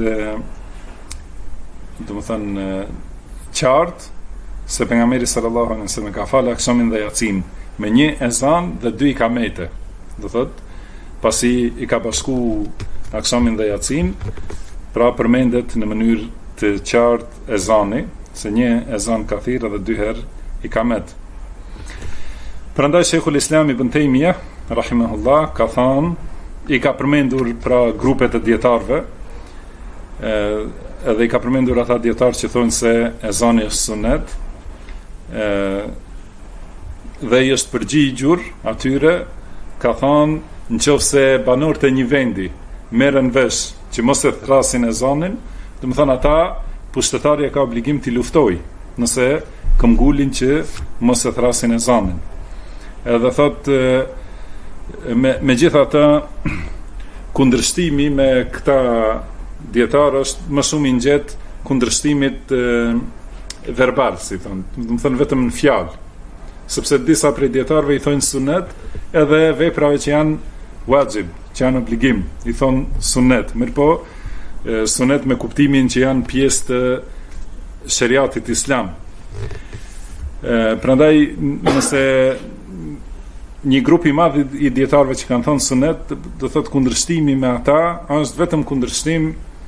do të thonë qartë se pejgamberi sallallahu alaihi wasallam ka falë akşamin dhe yacin me një ezan dhe dy ikamete. Do thotë, pasi i ka bashku akşamin dhe yacin, pra përmendet në mënyrë të qartë ezani, se një ezan ka thirrë dhe dy herë ikamet. Prandaj Sheikhul Islam Ibn Taymiyah rahimahullah ka thënë, i ka përmendur pra grupet e dietarëve, edhe i ka përmendur ata dietarë që thonë se ezani është sunet, dhe i është përgjigjur atyre, ka thënë, nëse banorët e një vendi merren vesh që mos e thrasin ezanin, do të thonë ata pushtetari ka obligim t'i luftojë, nëse këmbgulin që mos e thrasin ezanin. Edhe thotë, megjithatë kundërshtimi me këta dietar është më shumë i nxehtë kundërshtimit verbal, si thonë, do të thonë vetëm në fjalë, sepse disa prej dietarëve i thonë sunet, edhe veprave që janë wajib, që janë obligim, i thonë sunet, mirëpo sunet me kuptimin që janë pjesë të shariatit islam. Prandaj nëse një grup i madh i dietarëve që kanë thonë sunet, do thotë kundërshtimi me ata është vetëm kundërshtim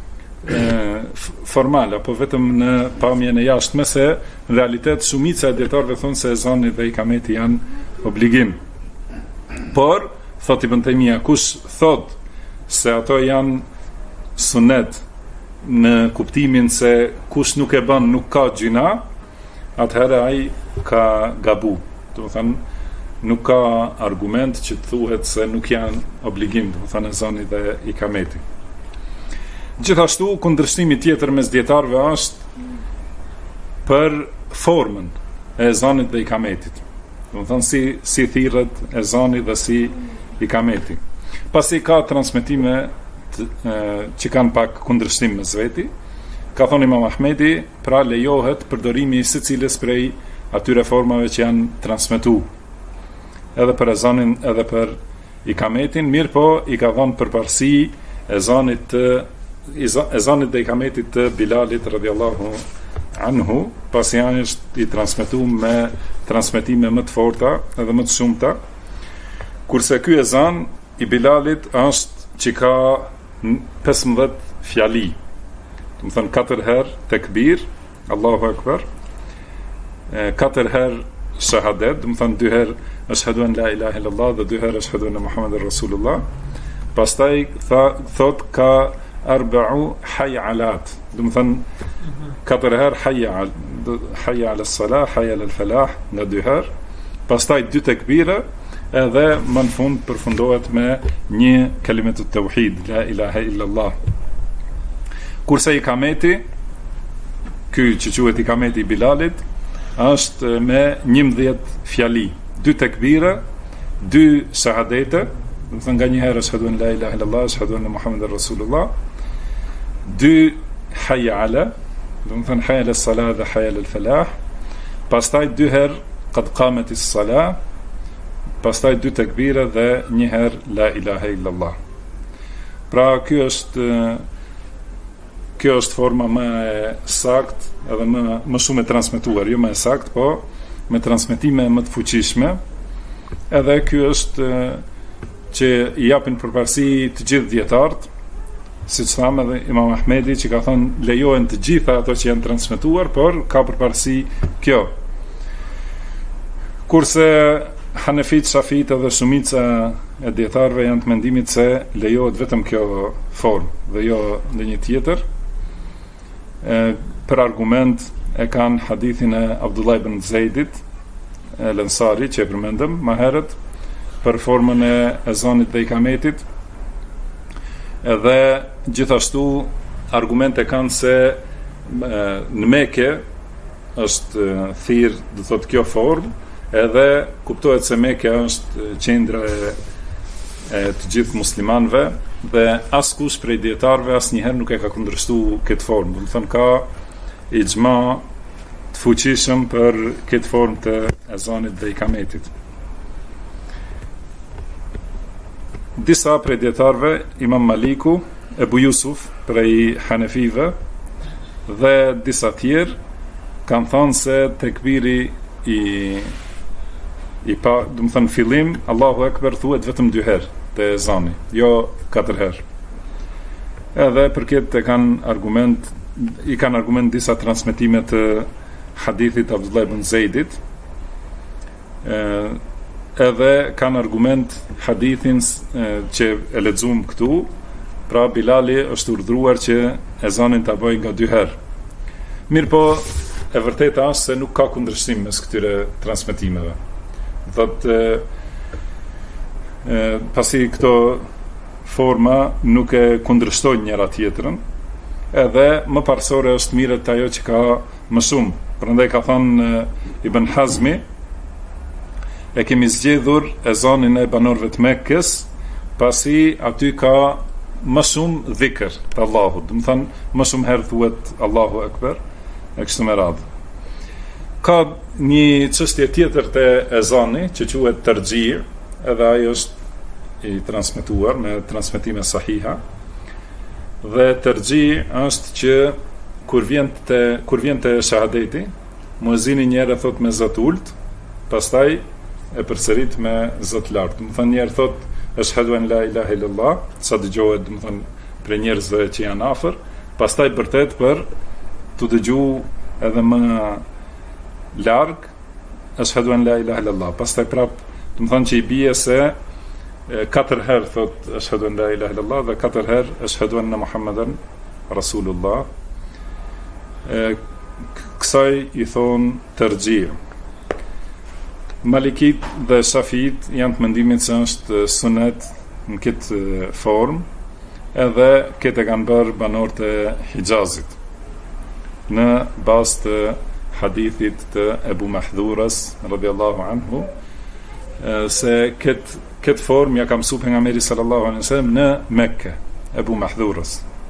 formal, apo vetëm në pamjen e jashtme, se në realitet shumica e dietarëve thonë se ezani dhe ikameti janë obligim. Por thot Ibn Taymija, kush thot se ato janë sunet në kuptimin se kush nuk e bën nuk ka gjina, atëherë ai ka gabu. Do të thënë, nuk ka argument që të thuhet se nuk janë obligim, do të thënë ezani dhe ikameti. Gjithashtu, kundërshtimi tjetër mes dietarëve është për formën e ezanit dhe ikametit. Do të thonë si thirret ezani dhe si ikameti. Pasi ka transmetime që kanë pak kundërshtim me zveti, ka thonë Imam Ahmedi, pra lejohet përdorimi i secilës prej atyre formave që janë transmetuar, edhe për ezanin edhe për ikametin, mirë po i ka dhënë përparësi ezanit dhe ikametit të Bilalit radhiyallahu anhu, pasi janë është i transmetuar me transmetime më të forta edhe më të shumta, kurse ky ezan i Bilalit është që ka 15 fjali, do të thënë 4 herë tekbir, Allahu Akbar, 4 herë shahadet, do të thënë 2 herë ashhadu an la ilaha illallah dhe 2 herë ashhadu anna Muhammadur Rasulullah. Pastaj thot ka arba'u hay'alat, do të thënë 4 herë hayya ala salah, hayya ala falah, nga 2 herë. Pastaj 2 tekbira, edhe më në fund përfundohet me një kalimatut tauhid, la ilaha illallah. Kurse ikameti, ky që quhet ikameti i Bilalit, është me 11 fjali, 2 tekbira, 2 shahadete, do të thënë nga një herë ashhadu an la ilaha illallah, ashhadu anna Muhammadur Rasulullah, 2 hayya ala, do të thënë hayya ala salah dhe hayya ala falah, pastaj 2 herë qad qamatis salah, pastaj 2 tekbira dhe një herë la ilaha illallah. Pra kjo është forma më e sakt edhe më shumë e transmetuar, jo më e sakt, po me transmetime më të fuqishme, edhe kjo është që i japin përparësi të gjithë dietarët, siç thamë edhe Imam Ahmedi që ka thënë lejohen të gjitha ato që janë transmetuar, por ka përparësi kjo. Kurse Hanefit, Shafit edhe shumica e dietarëve janë të mendimit se lejohet vetëm kjo formë dhe jo ndonjë tjetër. Për argument e kanë hadithin e Abdullah ibn Zeidit el-Ansari që e përmendëm më herët për formën e ezanit dhe ikametit, edhe gjithashtu argumente kanë se në Mekë është thirr, do thotë kjo formë, edhe kuptohet se Mekë është qendra e të gjithë muslimanëve dhe askush prej dietarëve asnjëherë nuk e ka kundërshtuar këtë formë. Do të thonë ka ixhma të fuqishëm për këtë formë të ezanit dhe ikametit. Disa prej dietarëve, Imam Maliku, Ebu Jusuf prej Hanefive dhe disa tjerë kanë thënë se tekbiri do të thënë fillim Allahu Akbar thuhet vetëm 2 herë te ezani, jo 4 herë. Edhe për këtë i kanë argument disa transmetime të hadithit Abdullah ibn Zeidit, edhe kanë argument hadithin që e lexuam këtu, pra Bilali është urdhëruar që ezanin ta bëjë nga 2 herë. Mirë po, e vërteta është se nuk ka kundërshtim mes këtyre transmetimeve. Thotë pasi këto forma nuk e kundërshtojnë njëra tjetrën, edhe më parsore është mirët ajo që ka më shumë. Prandaj ka thënë Ibn Hazmi, e kemi zgjedhur ezanin e banorëve të Mekkës, pasi aty ka më shumë dhikr të Allahut, do të thënë më shumë herë thuhet Allahu Akbar, e kështu me radhë. Ka një çështje tjetër te ezani që quhet tarxhi, edhe ajo është i transmetuar me transmetime sahiha. Dhe tarxhi është që kur vjen te shahadeti, muezini një herë thot me zot ult, pastaj e përsërit me zot lart. Do të thonë një herë thot ashhadu an la ilaha illallah, sa dëgohet, do të thonë për njerëzve që janë afër, pastaj vërtet për të dëgjuar edhe më larg ashhadu an la ilaha illallah, pastaj prap, do të thonë që i bie se 4 herë thot ashhadu an la ilaha illallah dhe 4 herë ashhadu anna Muhammadan Rasulullah. Kësaj i thon tarxhi. Malikit dhe Shafit janë të mendimit se është sunet në këtë formë, edhe këtë e kanë bërë banorët e Hijazit. në bazë të hadithit të Ebu Mahdhurës radhiyallahu anhu, se këtë formë ja ka mësuar pejgamberi sallallahu alaihi wasallam në Mekë, Ebu Mahdhurës.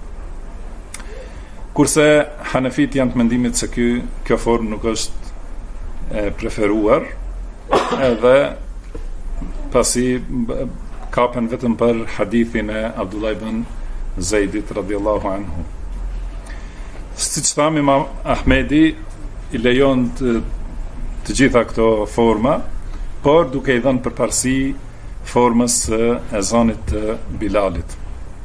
Kurse Hanefit janë të mendimit se kjo formë nuk është e preferuar, edhe pasi kapen vetëm për hadithin e Abdullah ibn Zeidit radhiyallahu anhu. Siç thamë, Imam Ahmedi i lejon të gjitha këto forma, por duke i dhënë përparësi formës së ezanit të Bilalit.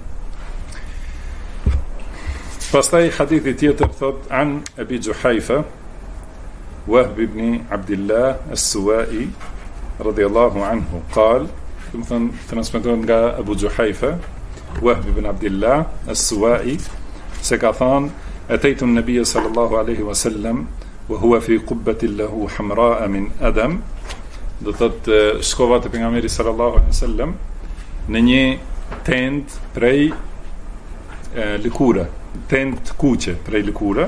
Pastaj hadithi tjetër thot an Abi Juhayfa Wahb ibn Abdullah as-Suwa'i radhiyallahu anhu qal, do të thonë transmetohet nga Abu Juhayfa Wahb ibn Abdullah as-Suwa'i se ka thënë ataitu an-nabiy sallallahu alaihi wasallam wa huwa fi qubbatin lahu hamra'a min adam, do thotë shkova te pejgamberi sallallahu alaihi wasallam në një tent prej lëkure, tent kuqe prej lëkure.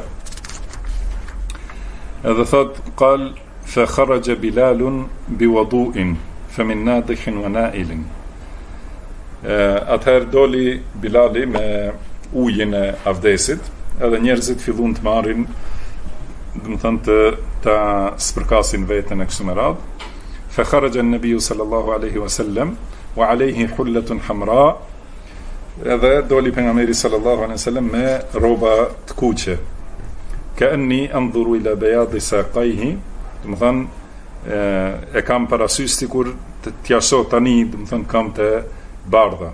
Edhe thot qal fa kharaja Bilalun bi wudu'in fa min nadikhin wa na'ilin. Atëherë doli Bilali me ujin e avdesit, edhe njerëzit fillun të marrin, do të thonë ta spërkasin veten e kështu me radhë. Fa kharaja an-nabiy sallallahu alaihi wasallam wa alayhi hullatun hamra, edhe doli pejgamberi sallallahu alaihi wasallam me rroba të kuqe. Ka'anni anzuru ila bayadi saqayhi, do të thonë e kam parasysh sikur t'ja shoh tani, do të thonë kam të bardha.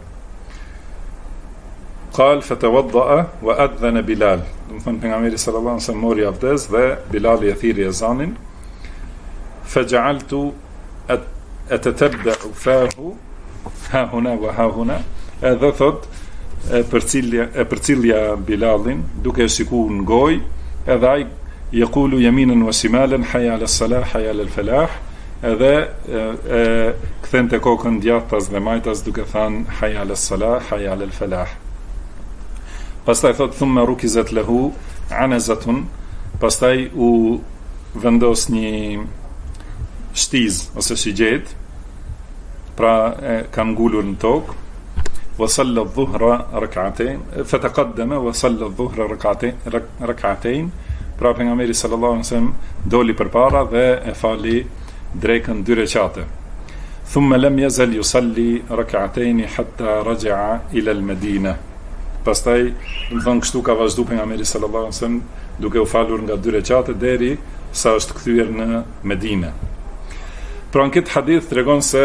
Qal fatawadda'a wa adhana Bilal, do të thonë pejgamberi sallallahu alaihi wasallam mori avdes dhe Bilali e thiri ezanin. Faj'altu atatabba'u fahu ha huna wa ha huna, edhe thot përcilja Bilalin duke e shikuar në gojë, edhe ai yaqulu yaminan wa shimalan hayya 'ala as-salah hayya 'ala al-falah, edhe kthente kokën djathtas dhe majtas duke thënë hayya 'ala as-salah hayya 'ala al-falah. Pastaj thot thumma rukizat lahu anazatun, pastaj u vendos një shtiz ose shigjet, pra kanë ngulur në tokë. وصلى الظهر ركعتين فتقدم وصلى الظهر ركعتين, pra pejgamberi sallallahu alaihi wasallam doli përpara dhe e fali drekën 2 rekate. ثم لم يزل يصلي ركعتين حتى رجع الى المدينه. Pastaj, do të thonë kështu ka vazhduar pejgamberi sallallahu alaihi wasallam duke u falur nga 2 rekate deri sa është kthyer në Medinë. Pra në këtë hadith tregon se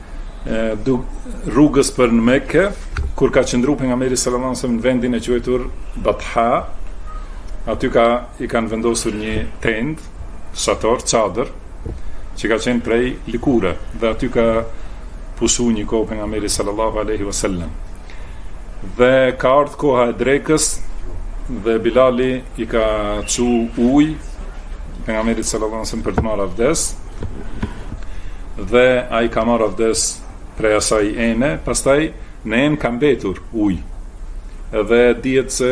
rrugës për në Mekë, kur ka qëndru pejgamberi sallallahu alaihi wasallam në vendin e quajtur Batha, aty i kanë vendosur një tent, shator, çadër, që ka qenë prej lëkure, dhe aty ka pushu një kohë pejgamberi sallallahu alaihi wasallam. Dhe ka ardhur koha e drekës dhe Bilali i ka çu ujë pejgamberit sallallahu alaihi wasallam për të marrë avdes, dhe ai ka marrë avdes prej asaj ene, pastaj në enë ka mbetur ujë. Edhe dihet se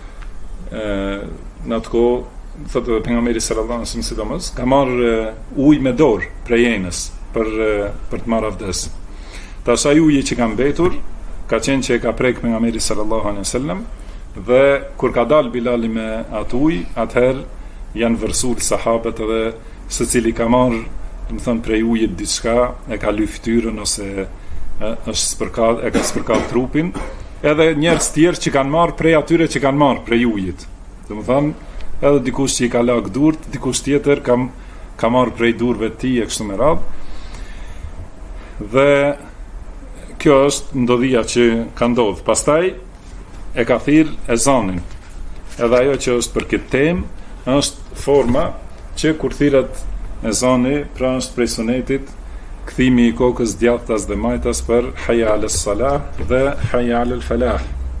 në atë kohë, thotë pejgamberi sallallahu alaihi wasallam sidomos, ka marrë ujë me dorë prej enës për të marrë avdes. Tash ai uji që ka mbetur ka qenë që e ka prek pejgamberi sallallahu alaihi wasallam, dhe kur ka dal Bilali me atë ujë, atëherë janë vërsuar sahabët, edhe secili ka marrë, do të thonë, prej ujit diçka, e ka lyp fytyrën ose e ka spërkat trupin, edhe njerëz tjerë që kanë marrë prej atyre që kanë marrë prej ujit. Do të thonë, edhe dikush që i ka lag durt, dikush tjetër ka marrë prej durve të tij e kështu me radhë. Dhe kjo është ndodhia që ka ndodhur. Pastaj e ka thirr ezanin. Edhe ajo që është për këtë temë është forma që kur thirret ezani, pra është prej sunetit kthimi i kokës djathtas dhe majtas për hayya 'ala as-salah dhe hayya 'ala al-falah.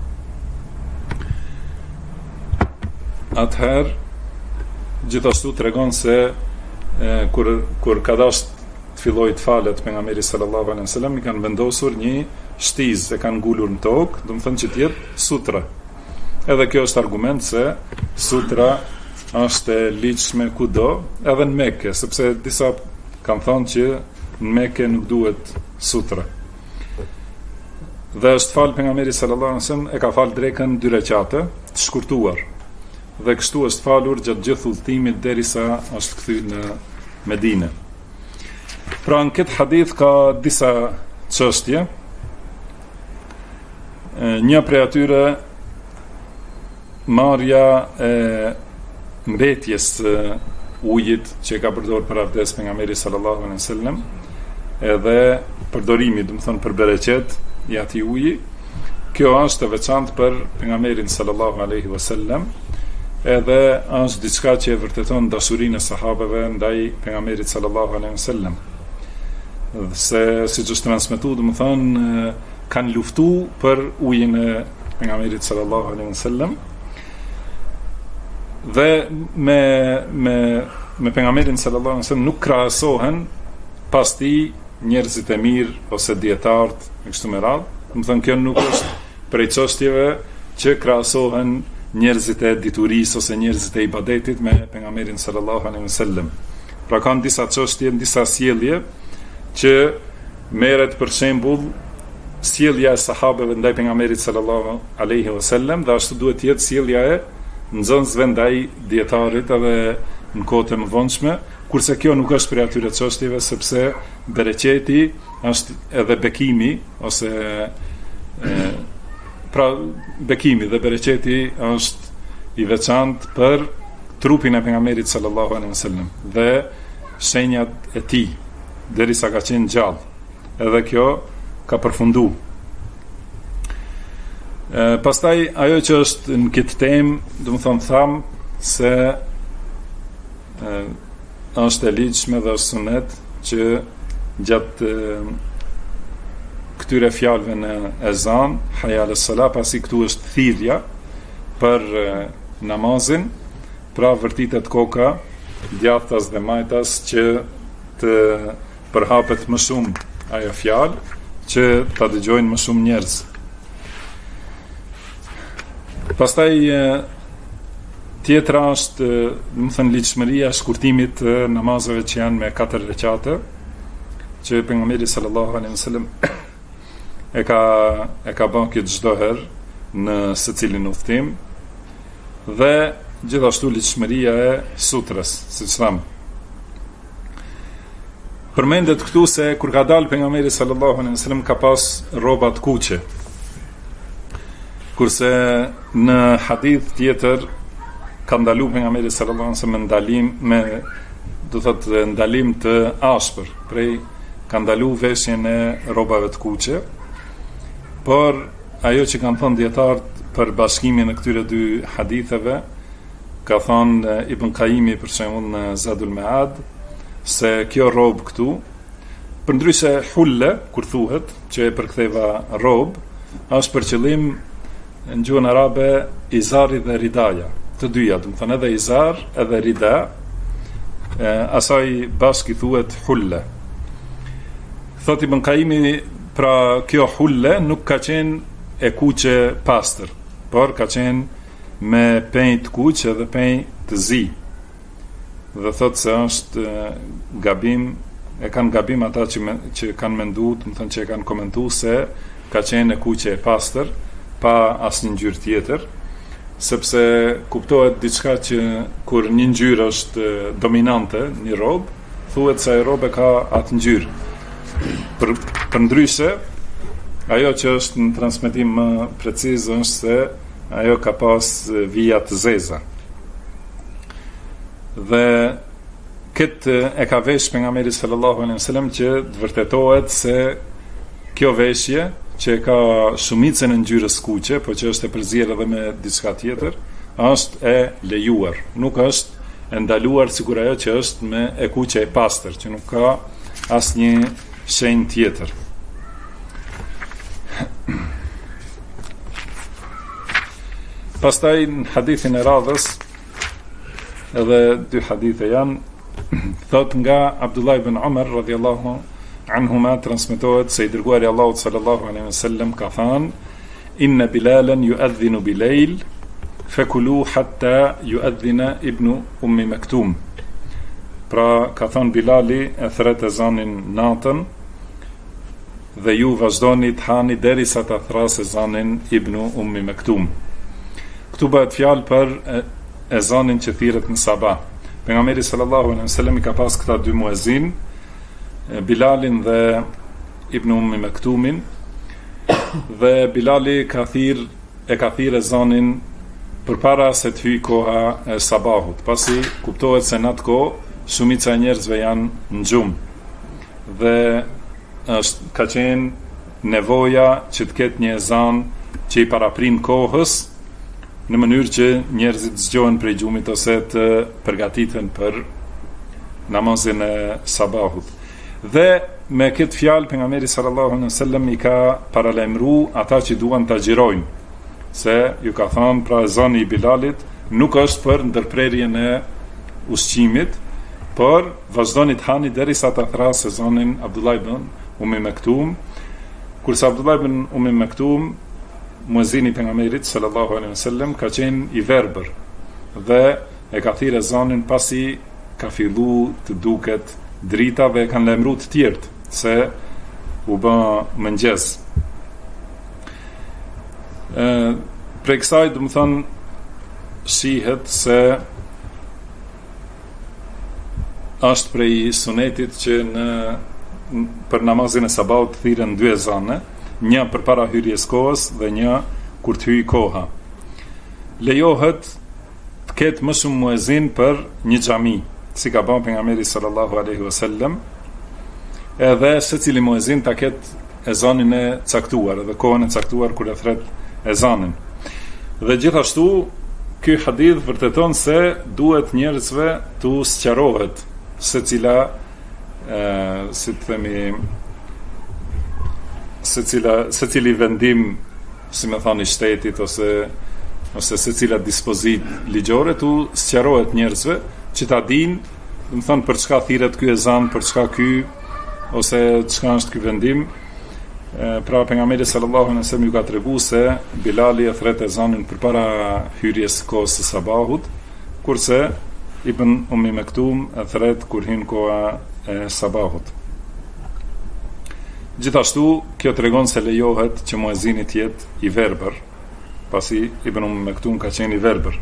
Atëherë gjithashtu tregon se kur ka dash të filloi të falet pejgamberi sallallahu alaihi wasallam, i kanë vendosur një shtiz, e kanë ngulur në tokë, do të thonë që të jetë sutra. Edhe kjo është argument se sutra është e ligjshme kudo, edhe në Mekë, sepse disa kanë thënë që në Mekë nuk duhet sutra. Dhe është falë pejgamberi sallallahu alaihi wasallam, e ka falë drekën 2 rekate, të shkurtuar. Dhe kështu është falur gjatë gjithë udhëtimit derisa është kthyer në Medinë. Pra në këtë hadith ka disa çështje. Një prej atyre marrja e mbetjes ujit që ka përdorur për abdes pejgamberi sallallahu alaihi wasallam, edhe përdorimi, do të thonë për bereqet i atij uji. Kjo është e veçantë për pejgamberin sallallahu alaihi wasallam, edhe është diçka që e vërteton dashurinë e sahabeve ndaj pejgamberit sallallahu alaihi wasallam. Se siç është transmetuar, do të thonë kanë luftuar për ujin e pejgamberit sallallahu alaihi wasallam. Dhe me pejgamberin sallallahu alaihi wasallam nuk krahasohen pas tij njerëzit e mirë ose dietarët e kështu me radhë. Do të thonë kjo nuk është prej çështjeve që krahasohen njerëzit e diturisë ose njerëzit e ibadetit me pejgamberin sallallahu alaihi wasallam. Pra kanë disa çështje, disa sjellje që merret për shembull sjellja e sahabeve ndaj pejgamberit sallallahu alaihi wasallam, dhe ashtu duhet të jetë sjellja e nxënësve ndaj dietarit edhe në kohët e mëvonshme, kurse kjo nuk është prej atyre çështjeve, sepse bereqeti është edhe bekimi ose pra bekimi dhe bereqeti është i veçantë për trupin e pejgamberit sallallahu alaihi wasallam dhe shenjat e tij derisa ka qenë gjallë. Edhe kjo ka përfundu. Pastaj ajo që është në këtë temë, do të thonë tham se është e ligjshme dhe është sunet që gjatë këtyre fjalëve në ezan, hayya ala salat, pasi këtu është thirrja për namazin, pra vërtitet koka djathtas dhe majtas që të përhapet më shumë ajo fjalë, që ta dëgjojnë më shumë njerëz. Pastaj tjetra është, do të thënë, ligjshmëria e shkurtimit të namazeve që janë me 4 rekate, që pejgamberi sallallahu alaihi wasallam e ka bën këtë çdo herë në secilin udhtim, dhe gjithashtu ligjshmëria e sutrës, siç tham. Përmendet këtu se kur ka dalë pejgamberi sallallahu alaihi wasallam ka pas rroba të kuqe. Kurse në hadith tjetër ka ndaluar pejgamberi sallallahu alaihi wasallam ndalim të ashpër, ka ndaluar veshjen e rrobave të kuqe. Por ajo që kanë thënë dietarët për bashkimin e këtyre dy haditheve, ka thënë Ibn Qayyimi për shembull në Zadul Ma'ad, se kjo rob këtu, përndryshe hulle, kur thuhet, që e përktheva rob, është për qëllim në gjuhën arabe izari dhe ridaja, të dyja, do të thonë edhe izar edhe rida, asaj bashkë i thuhet hulle. Thot Ibn Qayyimi, pra kjo hulle nuk ka qenë e kuqe pastër, por ka qenë me penj të kuqe dhe penj të zi. Dhe thot se është gabim, e kanë gabim ata që kanë menduar, do të thonë që e kanë komentuar se ka qenë e kuqe e pastër, pa asnjë ngjyrë tjetër, sepse kuptohet diçka që kur një ngjyrë është dominante, një rob, thuhet se ai rob e ka atë ngjyrë. Përndryshe, ajo që është në transmetim më preciz është se ajo ka pas vija të zeza. Dhe këtë e ka vesh pejgamberi sallallahu alaihi wasallam që të vërtetohet se kjo veshje që ka shumicën e ngjyrës kuqe, po që është e përzier edhe me diçka tjetër, është e lejuar. Nuk është e ndaluar sikur ajo që është me e kuqe e pastër, që nuk ka asnjë shenjë tjetër. Pastaj në hadithin e radhës, edhe dy hadithe janë, thot nga Abdullah ibn Umar radhiyallahu anhuma, transmetohet se i dërguari Allahut sallallahu alaihi wasallam ka thënë: inna Bilalan yu'adhdhinu bilejl fekulu hatta yu'adhina ibnu Ummi Maktum. Pra ka thënë Bilali e thret ezanin natën dhe ju vazhdoni të hani derisa ta thras ezanin ibnu Ummi Maktum. Këtu bëhet fjalë për ezanin që thirret në sabah. Pejgamberi sallallahu alaihi wasallam i ka pas këta dy muezin, Bilalin dhe ibn Ummi Maktumin, dhe Bilali ka thirr ezanin përpara se të hyjë koha e sabahut, pasi kuptohet se në atë kohë shumica e njerëzve janë në gjumë dhe ka qenë nevoja që të ketë një ezan që i paraprin kohës, në mënyrë që njerëzit zgjohen prej gjumit ose të përgatiten për namazin e sabahut. Dhe me këtë fjalë pejgamberi sallallahu alaihi wasallam i ka paralajmëruar ata që duan ta xhirojnë, se ju ka thënë pra ezani i Bilalit nuk është për ndërprerjen e ushqimit, por vazhdoni të hani derisa ta thrasë ezanin Abdullah ibn Ummi Maktum, kurse Abdullah ibn Ummi Maktum, muezini pejgamberit sallallahu alaihi wasallam, ka qenë i verbër dhe e ka thirrë ezanin pasi ka filluar të duket drita dhe kanë lajmëruar të tjerët se u bë mëngjes. Prej kësaj do të thonë shihet se është prej sunetit që për namazin e sabahut thirren dy ezane, një përpara hyrjes kohës dhe një kur të hyjë koha. Lejohet të ketë më shumë muezin për një xhami, si ka bën pejgamberi sallallahu alaihi wasallam, edhe secili muezin ta ketë ezanin e caktuar dhe kohën e caktuar kur e thret ezanin. Dhe gjithashtu ky hadith vërteton se duhet njerëzve të sqarohet secila si të themi secili vendim, si më thoni, shtetit ose secila dispozit ligjore tu sqarohet njerëzve që ta dinë, do të thonë për çka thirret ky ezan, për çka ky ose çka është ky vendim. Pra pejgamberi sallallahu alaihi wasallam ju ka treguar se Bilali e thret ezanin përpara hyrjes kohës së sabahut, kurse ibn Ummi Maktum e thret kur hyn koha e sabahut. Gjithashtu, kjo tregon se lejohet që muezini të jetë i verbër, pasi ibn Ummi Maktum ka qenë i verbër.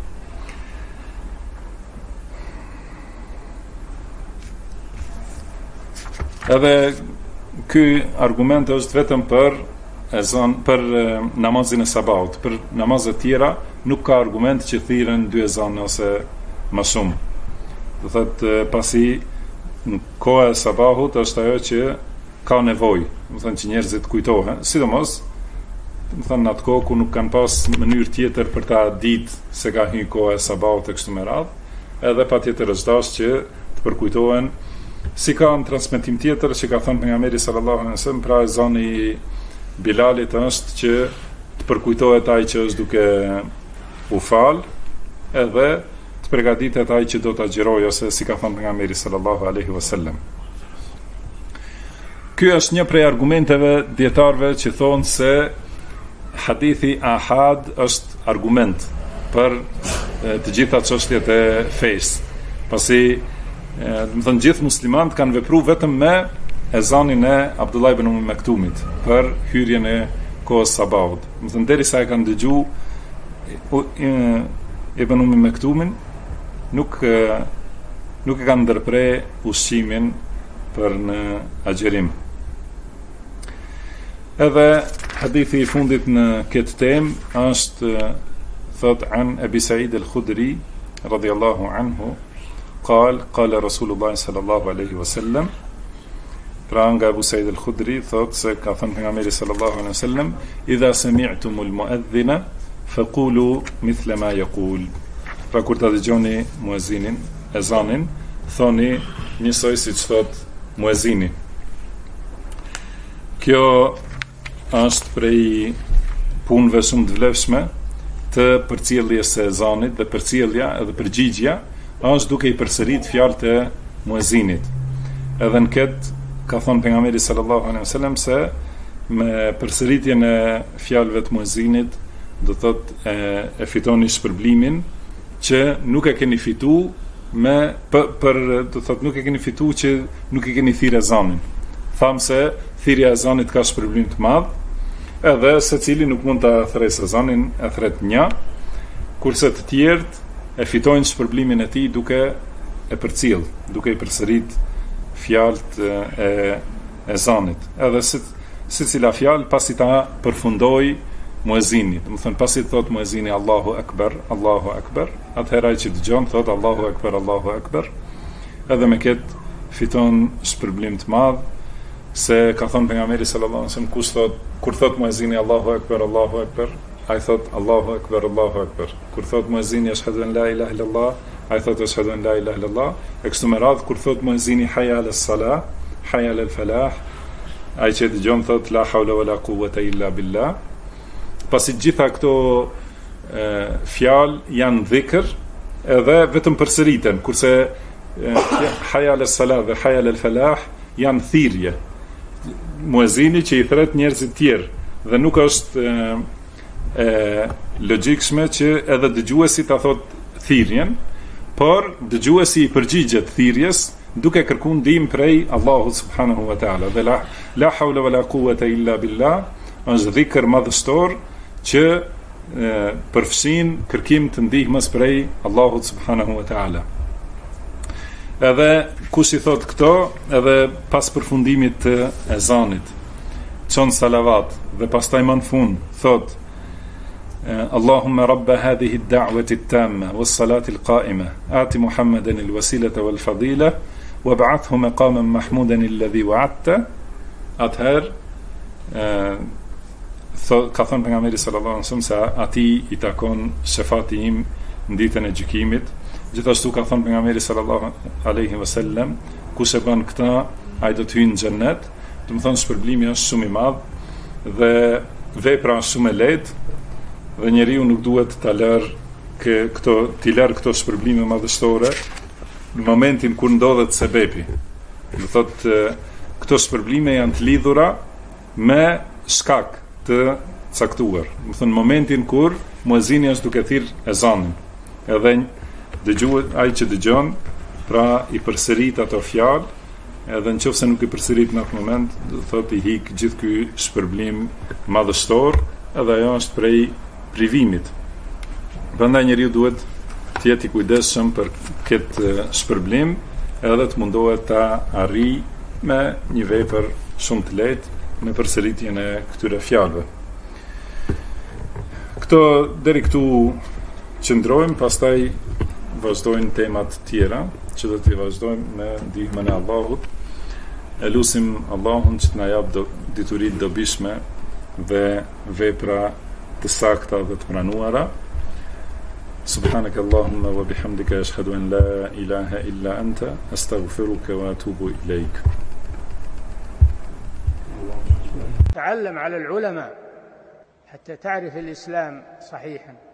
Edhe ky argument është vetëm për namazin e sabahut. Për namazet tjera nuk ka argument që thirren dy ezane ose më shumë. Do thotë pasi në koha e sabahut është ajo që ka nevojë, do thënë që njerëzit kujtohen, sidomos, do thënë në atë kohë ku nuk kanë pas mënyrë tjetër për ta ditë se ka hyrë koha e sabahut e kështu me radhë, edhe patjetër është dashur që të përkujtohen, si ka në transmetim tjetër që ka thënë pejgamberi sallallahu alaihi wasallam, pra ezani i Bilalit është që të përkujtohet ai që është duke u fal, edhe të përgatitet ai që do ta xhirojë, ose si ka thënë pejgamberi sallallahu alaihi wasallam. Ky është një prej argumenteve dietarëve që thonë se hadithi ahad është argument për të gjitha çështjet e fesë. Pasi do të thonë gjithë muslimanët kanë vepruar vetëm me ezanin e Abdullah ibn Ummi Maktumit për hyrjen e kohës sabahut. Do të thonë derisa e kanë dëgjuar ibn Ummi Maktumin, nuk e kanë ndërprer ushqimin për në agjerim. Edhe hadithi i fundit në këtë temë është thot an Abi Sa'id al-Khudri radiyallahu anhu qala Rasulullah sallallahu alaihi wasallam, pra nga Abu Sa'id al-Khudri thot se ka thënë pejgamberi sallallahu alaihi wasallam, idha sami'tumul mu'adhdhina faqulu mithla ma yaqul. Pra kur ta dëgjoni muezinin, ezanin, thoni njësoj siç thot muezini. Kjo është prej punëve shumë të vlefshme të përcjelljes së ezanit, dhe përcjellja edhe përgjigjja është duke i përsërit fjalët e muezinit. Edhe në këtë ka thënë pejgamberi sallallahu alaihi wasallam se me përsëritjen e fjalëve të muezinit do thot e fitoni shpërblimin që nuk e keni fitu do thot nuk e keni fitu që nuk e keni thirrë ezanin. Tham se thirrja e ezanit ka shpërblim të madh, edhe secili nuk mund ta thresë ezanin, e thret një, kurse të tjerët e fitojnë shpërblimin e tij duke e përcjell, duke i përsërit fjalët e ezanit. Edhe secila fjalë pasi ta përfundoi muezini, do të thënë pasi thot muezini Allahu Akbar, atëherë ai që dëgjon thot Allahu Akbar, edhe me këtë fiton shpërblim të madh, se ka thënë pejgamberi sallallahu alajhi wasallam kur thot muezini Allahu Akbar, ai thot Allahu Akbar. Kur thot muezini ashhadu an la ilaha illallah, ai thot ashhadu an la ilaha illallah. E kështu me radhë kur thot muezini hayya ala salah, hayya ala falah, ai që dëgjon thot la hawla wala quwwata illa billah. Pasi gjitha këto fjalë janë dhikr, edhe vetëm përsëriten, kurse hayya ala salah dhe hayya ala falah janë thirrje. Muezini që i thret njerëzit tjerë, dhe nuk është logjikshme që edhe dëgjuesi ta thot thirrjen, por dëgjuesi i përgjigjet thirrjes duke kërkuar ndihmë prej Allahut subhanahu wa taala. Dhe la hawla wala quwwata illa billah është dhikr madhështor që përfshin kërkim të ndihmës prej Allahut subhanahu wa taala. Edhe kush i thot këto, edhe pas përfundimit të ezanit, çon salavat dhe pastaj më në fund thot Allahumma rabba hadhihi ad-da'wati at-tamma was-salati al-qa'ima ati Muhammadan al-wasilata wal-fadila wab'athhu maqaman mahmudan alladhi wa'adta. Atëherë ka thënë pejgamberi sallallahu alaihi wasallam se atij i takon shefati im në ditën e gjykimit. Gjithashtu ka thënë pejgamberi sallallahu alaihi wasallam, kush e bën këtë, ai do të hyjë në xhennet. Do të thonë shpërblimi është shumë i madh dhe vepra është shumë e lehtë, dhe njeriu nuk duhet ta lërë këto shpërblime madhështore në momentin kur ndodhet sebepi. Do thotë këto shpërblime janë të lidhura me shkak të caktuar. Do thonë në momentin kur muezini është duke thirrë ezanin, edhe ai që dëgjon, pra i përsërit ato fjalë, edhe nëse nuk i përsërit në atë moment, do thotë i hik gjithë ky shpërblim madhështor, edhe ajo është prej privimit. Prandaj njeriu duhet të jetë i kujdesshëm për këtë shpërblim, edhe të mundohet ta arrijë me një vepër shumë të lehtë me përsëritjen e këtyre fjalëve. Deri këtu qëndrojmë, pastaj vazhdojnë temat tjera që do t'i vazhdojmë me ndihmën e Allahut. E lutim Allahun që të na jap dituritë dobishme dhe vepra të sakta dhe të pranuara. Subhanaka Allahumma wa bihamdika ashhadu an la ilaha illa anta astaghfiruka wa atubu ilayk. تعلم على العلماء حتى تعرف الإسلام صحيحا.